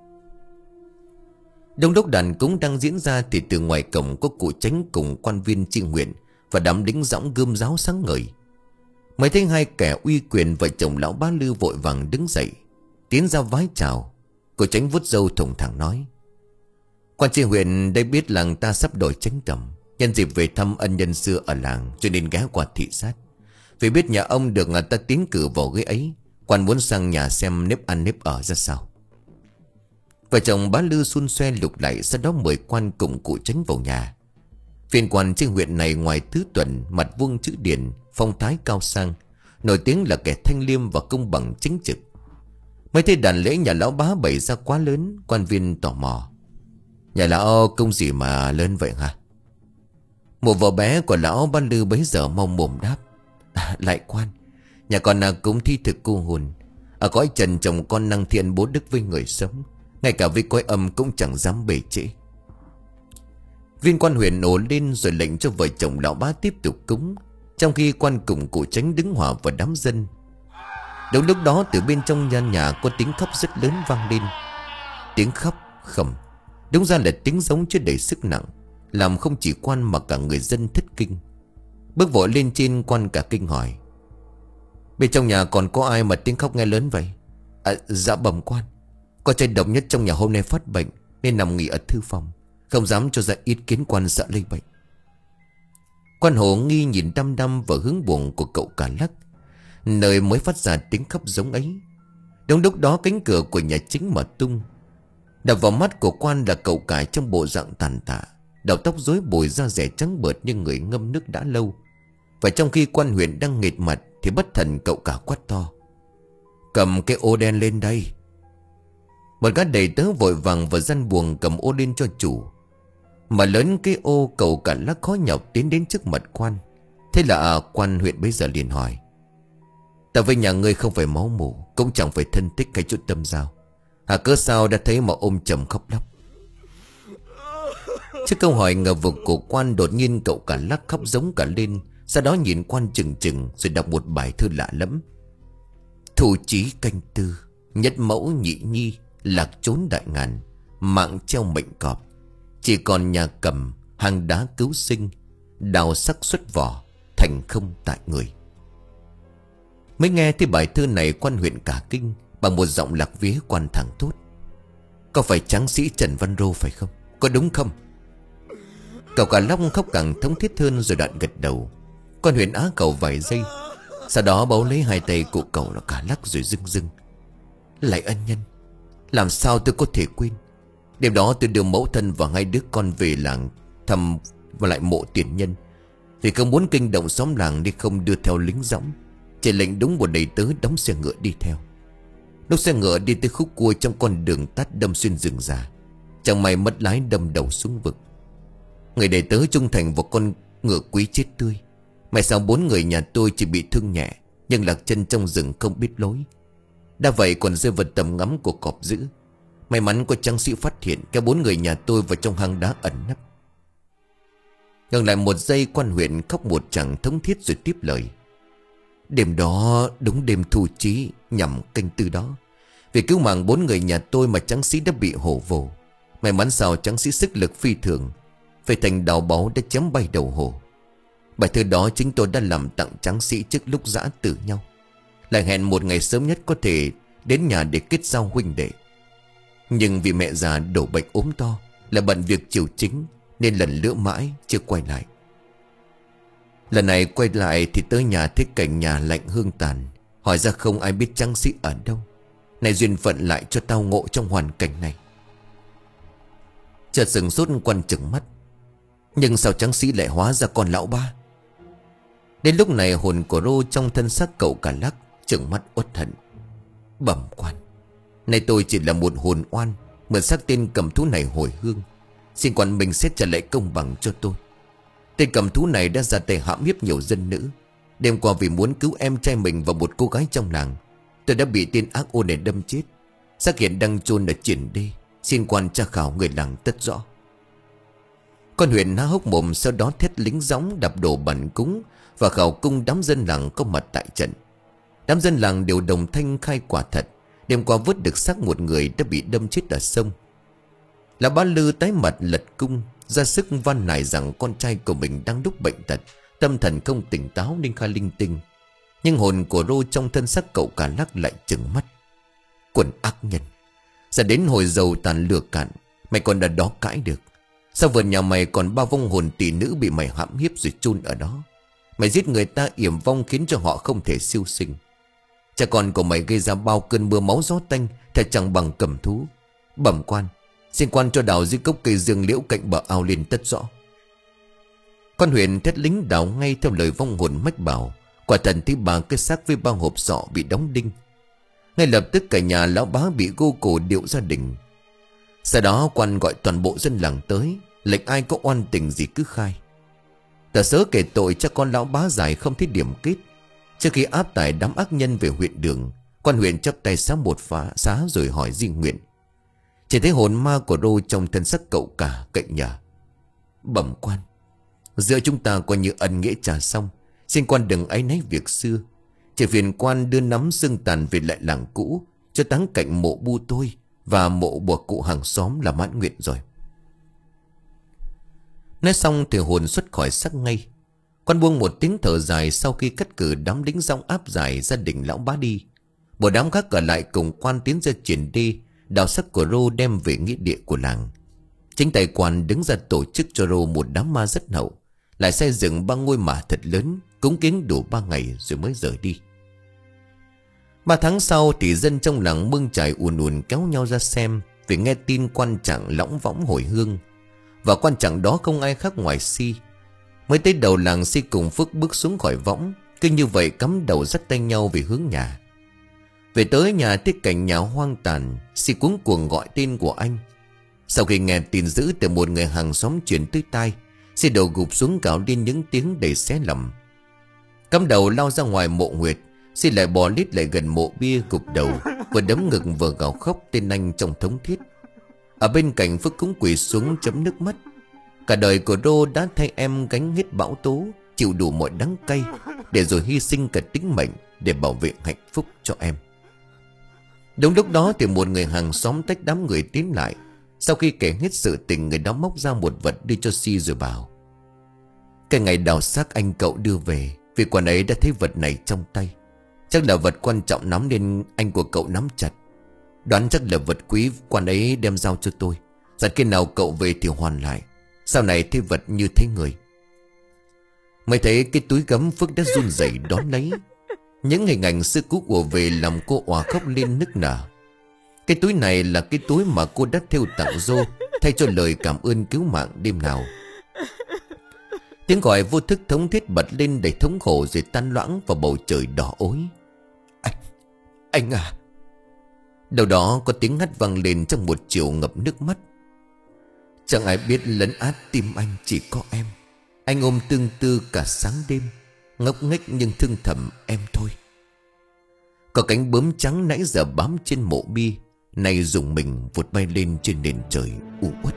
Đông đốc đàn cúng đang diễn ra thì từ ngoài cổng có cụ chánh cùng quan viên tri huyện và đám lính dõng gươm giáo sáng ngời. Mới thấy hai kẻ uy quyền, vợ chồng lão Bá Lư vội vàng đứng dậy tiến ra vái chào. Cụ chánh vuốt râu thùng thẳng nói: "Quan tri huyện đây biết làng ta sắp đổi chánh cầm, nhân dịp về thăm ân nhân xưa ở làng, cho nên ghé qua thị sát. Vì biết nhà ông được người ta tiến cử vào ghế ấy, quan muốn sang nhà xem nếp ăn nếp ở ra sao." Vợ chồng Bá Lư xun xoe lục lại, sau đó mời quan cùng cụ chánh vào nhà. Viên quan tri huyện này ngoài tứ tuần, mặt vuông chữ điển, phong thái cao sang, nổi tiếng là kẻ thanh liêm và công bằng chính trực. Mới thấy đàn lễ nhà lão bá bày ra quá lớn, quan viên tò mò: "Nhà lão công gì mà lớn vậy hả?" Một vợ bé của lão Bá Lư bấy giờ mong mồm đáp: à, "Lại quan, nhà con là cũng thi thực cô hồn. Ở cõi trần chồng con năng thiện bố đức với người sống, ngay cả với cõi âm cũng chẳng dám bề trễ." Viên quan huyện nổ lên rồi lệnh cho vợ chồng lão bá tiếp tục cúng, trong khi quan cùng cụ chánh đứng hòa vào đám dân. Đúng lúc đó, từ bên trong nhà nhà có tiếng khóc rất lớn vang lên. Tiếng khóc khầm, đúng ra là tiếng giống chứ đầy sức nặng, làm không chỉ quan mà cả người dân thất kinh. Bước vội lên trên, quan cả kinh hỏi: "Bên trong nhà còn có ai mà tiếng khóc nghe lớn vậy?" "À, dạ bẩm quan, Con trai độc nhất trong nhà hôm nay phát bệnh nên nằm nghỉ ở thư phòng, không dám cho ra ý kiến quan sợ lây bệnh. Quan Hồ nghi nhìn đăm đăm vào hướng buồng của cậu cả Lắc, nơi mới phát ra tiếng khóc giống ấy. Đúng lúc đó cánh cửa của nhà chính mở tung. Đập vào mắt của quan là cậu cả trong bộ dạng tàn tạ, đầu tóc rối bời, da rẻ trắng bợt như người ngâm nước đã lâu. Và trong khi quan huyện đang nghệt mặt thì bất thần cậu cả quát to: "Cầm cái ô đen lên đây!" Một gã đầy tớ vội vàng vào gian buồng cầm ô lên cho chủ. Mà lớn cái ô, cậu cả Lắc khó nhọc tiến đến trước mặt quan. Thế là quan huyện bây giờ liền hỏi: "Ta với nhà ngươi không phải máu mủ, cũng chẳng phải thân thích hay chút tâm giao, hả cớ sao đã thấy mà ôm chầm khóc lóc?" Trước câu hỏi ngờ vực của quan, đột nhiên cậu cả Lắc khóc giống cả lên. Sau đó nhìn quan chừng chừng rồi đọc một bài thơ lạ lẫm: "Thủ chí canh tư, nhất mẫu nhị nhi, lạc trốn đại ngàn, mạng treo mệnh cọp, chỉ còn nhà cầm, hang đá cứu sinh, đào sắc xuất vỏ, thành không tại người." Mới nghe thấy bài thơ này, quan huyện cả kinh. Bằng một giọng lạc vía, quan thẳng thốt: "Có phải tráng sĩ Trần Văn Rô phải không? Có đúng không?" Cậu cả Long khóc càng thống thiết hơn rồi đoạn gật đầu. Quan huyện á cầu vài giây, sau đó bấu lấy hai tay của cậu là cả Lắc rồi rưng rưng: "Lạy ân nhân, làm sao tôi có thể quên. Đêm đó tôi đưa mẫu thân và hai đứa con về làng thăm và lại mộ tiền nhân. Vì không muốn kinh động xóm làng nên không đưa theo lính dõng, chỉ lệnh đúng một đầy tớ đóng xe ngựa đi theo. Lúc xe ngựa đi tới khúc cua trong con đường tắt đâm xuyên rừng già, chẳng may mất lái đâm đầu xuống vực. Người đầy tớ trung thành vào con ngựa quý chết tươi. May sao bốn người nhà tôi chỉ bị thương nhẹ, nhưng lạc chân trong rừng không biết lối. Đã vậy còn rơi vào tầm ngắm của cọp dữ. May mắn có tráng sĩ phát hiện, kéo bốn người nhà tôi vào trong hang đá ẩn nấp." Ngừng lại một giây, quan huyện khóc một tràng thống thiết rồi tiếp lời: "Đêm đó đúng đêm thu chí nhằm canh tư đó, vì cứu mạng bốn người nhà tôi mà tráng sĩ đã bị hổ vồ. May mắn sao tráng sĩ sức lực phi thường, phải thành đào báu đã chém bay đầu hổ. Bài thơ đó chính tôi đã làm tặng tráng sĩ trước lúc giã tử nhau, lại hẹn một ngày sớm nhất có thể đến nhà để kết giao huynh đệ. Nhưng vì mẹ già đổ bệnh ốm to, là bận việc chiều chính, nên lần lữa mãi chưa quay lại. Lần này quay lại thì tới nhà thấy cảnh nhà lạnh hương tàn, hỏi ra không ai biết tráng sĩ ở đâu. Này duyên phận lại cho tao ngộ trong hoàn cảnh này." Chợt sừng sốt, quan trừng mắt: "Nhưng sao tráng sĩ lại hóa ra con lão ba?" Đến lúc này hồn của Rô trong thân xác cậu cả Lắc trừng mắt uất hận: "Bẩm quan, nay tôi chỉ là một hồn oan, mượn xác tên cầm thú này hồi hương. Xin quan mình xét trả lại công bằng cho tôi. Tên cầm thú này đã ra tay hãm hiếp nhiều dân nữ. Đêm qua vì muốn cứu em trai mình và một cô gái trong làng, tôi đã bị tên ác ôn này đâm chết. Xác hiện đang chôn ở triển đê. Xin quan tra khảo người làng tất rõ." Con huyện há hốc mồm, sau đó thét lính gióng đập đổ bẩn cúng và khảo cung đám dân làng có mặt tại trận. Đám dân làng đều đồng thanh khai quả thật, đêm qua vớt được xác một người đã bị đâm chết ở sông. Lão Bá Lư tái mặt lật cung, ra sức van nài rằng con trai của mình đang lúc bệnh tật, tâm thần không tỉnh táo nên khai linh tinh. Nhưng hồn của Rô trong thân xác cậu cả Lắc lại trừng mắt: "Quần ác nhân, giờ đến hồi dầu tàn lửa cạn, mày còn ở đó cãi được? Sao vườn nhà mày còn ba vong hồn tỷ nữ bị mày hãm hiếp rồi chôn ở đó? Mày giết người ta yểm vong khiến cho họ không thể siêu sinh. Cha con của mày gây ra bao cơn mưa máu gió tanh, thật chẳng bằng cầm thú. Bẩm quan, xin quan cho đào dưới gốc cây dương liễu cạnh bờ ao lên tất rõ." Con huyện thét lính đào ngay theo lời vong hồn mách bảo. Quả thần thấy ba cái xác với ba hộp sọ bị đóng đinh. Ngay lập tức cả nhà lão Bá bị gô cổ điệu gia đình. Sau đó quan gọi toàn bộ dân làng tới, lệnh ai có oan tình gì cứ khai. Tờ sớ kể tội cho con lão Bá giải không thấy điểm kết. Trước khi áp tải đám ác nhân về huyện đường, quan huyện chắp tay xá một phá xá rồi hỏi di nguyện. Chỉ thấy hồn ma của Rô trong thân sắc cậu cả cậy nhờ: "Bẩm quan, giữa chúng ta coi như ân nghĩa trả xong, xin quan đừng áy náy việc xưa. Chỉ phiền quan đưa nắm xương tàn về lại làng cũ, cho táng cạnh mộ bu tôi và mộ của cụ hàng xóm là mãn nguyện rồi." Nói xong thì hồn xuất khỏi xác ngay. Quan buông một tiếng thở dài sau khi cắt cử đám lính dòng áp giải gia đình lão Bá đi. Một đám khác ở lại cùng quan tiến ra triển đi Đạo sắc của Rô đem về nghĩa địa của làng. Chính tài quan đứng ra tổ chức cho Rô một đám ma rất hậu, lại xây dựng ba ngôi mả thật lớn, cúng kiến đủ ba ngày rồi mới rời đi. Ba tháng sau thì dân trong làng Mương Chải ùn ùn kéo nhau ra xem, vì nghe tin quan trạng lõng võng hồi hương. Và quan trạng đó không ai khác ngoài Si. Mới tới đầu làng, Si cùng Phước bước xuống khỏi võng, cứ như vậy cắm đầu dắt tay nhau về hướng nhà. Về tới nhà thấy cảnh nhà hoang tàn, Si cuống cuồng gọi tên của anh. Sau khi nghe tin dữ từ một người hàng xóm truyền tới tai, Si đầu gục xuống gào lên những tiếng đầy xé lòng. Cắm đầu lao ra ngoài mộ huyệt, Si lại bò lít lại gần mộ bia gục đầu, vừa đấm ngực vừa gào khóc tên anh trong thống thiết. Ở bên cạnh Phước cũng quỳ xuống chấm nước mắt. Cả đời của Rô đã thay em gánh hết bão tố, chịu đủ mọi đắng cay, để rồi hy sinh cả tính mệnh để bảo vệ hạnh phúc cho em. Đúng lúc đó thì một người hàng xóm tách đám người tiến lại. Sau khi kể hết sự tình, người đó móc ra một vật đưa cho Si rồi bảo: cái ngày đào xác anh cậu đưa về, vì quan ấy đã thấy vật này trong tay. Chắc là vật quan trọng lắm nên anh của cậu nắm chặt. Đoán chắc là vật quý quan ấy đem giao cho tôi, dặn khi nào cậu về thì hoàn lại. Sau này thấy vật như thấy người. Mới thấy cái túi gấm, Phước đã run rẩy đón lấy. Những hình ảnh xưa cũ ùa về làm cô òa khóc lên nức nở. Cái túi này là cái túi mà cô đã thêu tặng Rô, thay cho lời cảm ơn cứu mạng đêm nào. Tiếng gọi vô thức thống thiết bật lên đầy thống khổ, rồi tan loãng vào bầu trời đỏ ối. Anh, anh à. Đầu đó có tiếng hắt vang lên trong một chiều ngập nước mắt. Chẳng ai biết lấn át tim anh chỉ có em. Anh ôm tương tư cả sáng đêm, ngốc nghếch nhưng thương thầm em thôi. Có cánh bướm trắng nãy giờ bám trên mộ bia, nay rùng mình vụt bay lên trên nền trời u uất.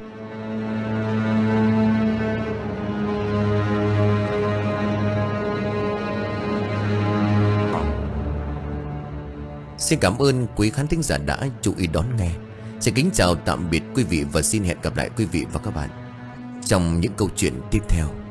Xin cảm ơn quý khán thính giả đã chú ý đón nghe. Xin kính chào tạm biệt quý vị và xin hẹn gặp lại quý vị và các bạn trong những câu chuyện tiếp theo.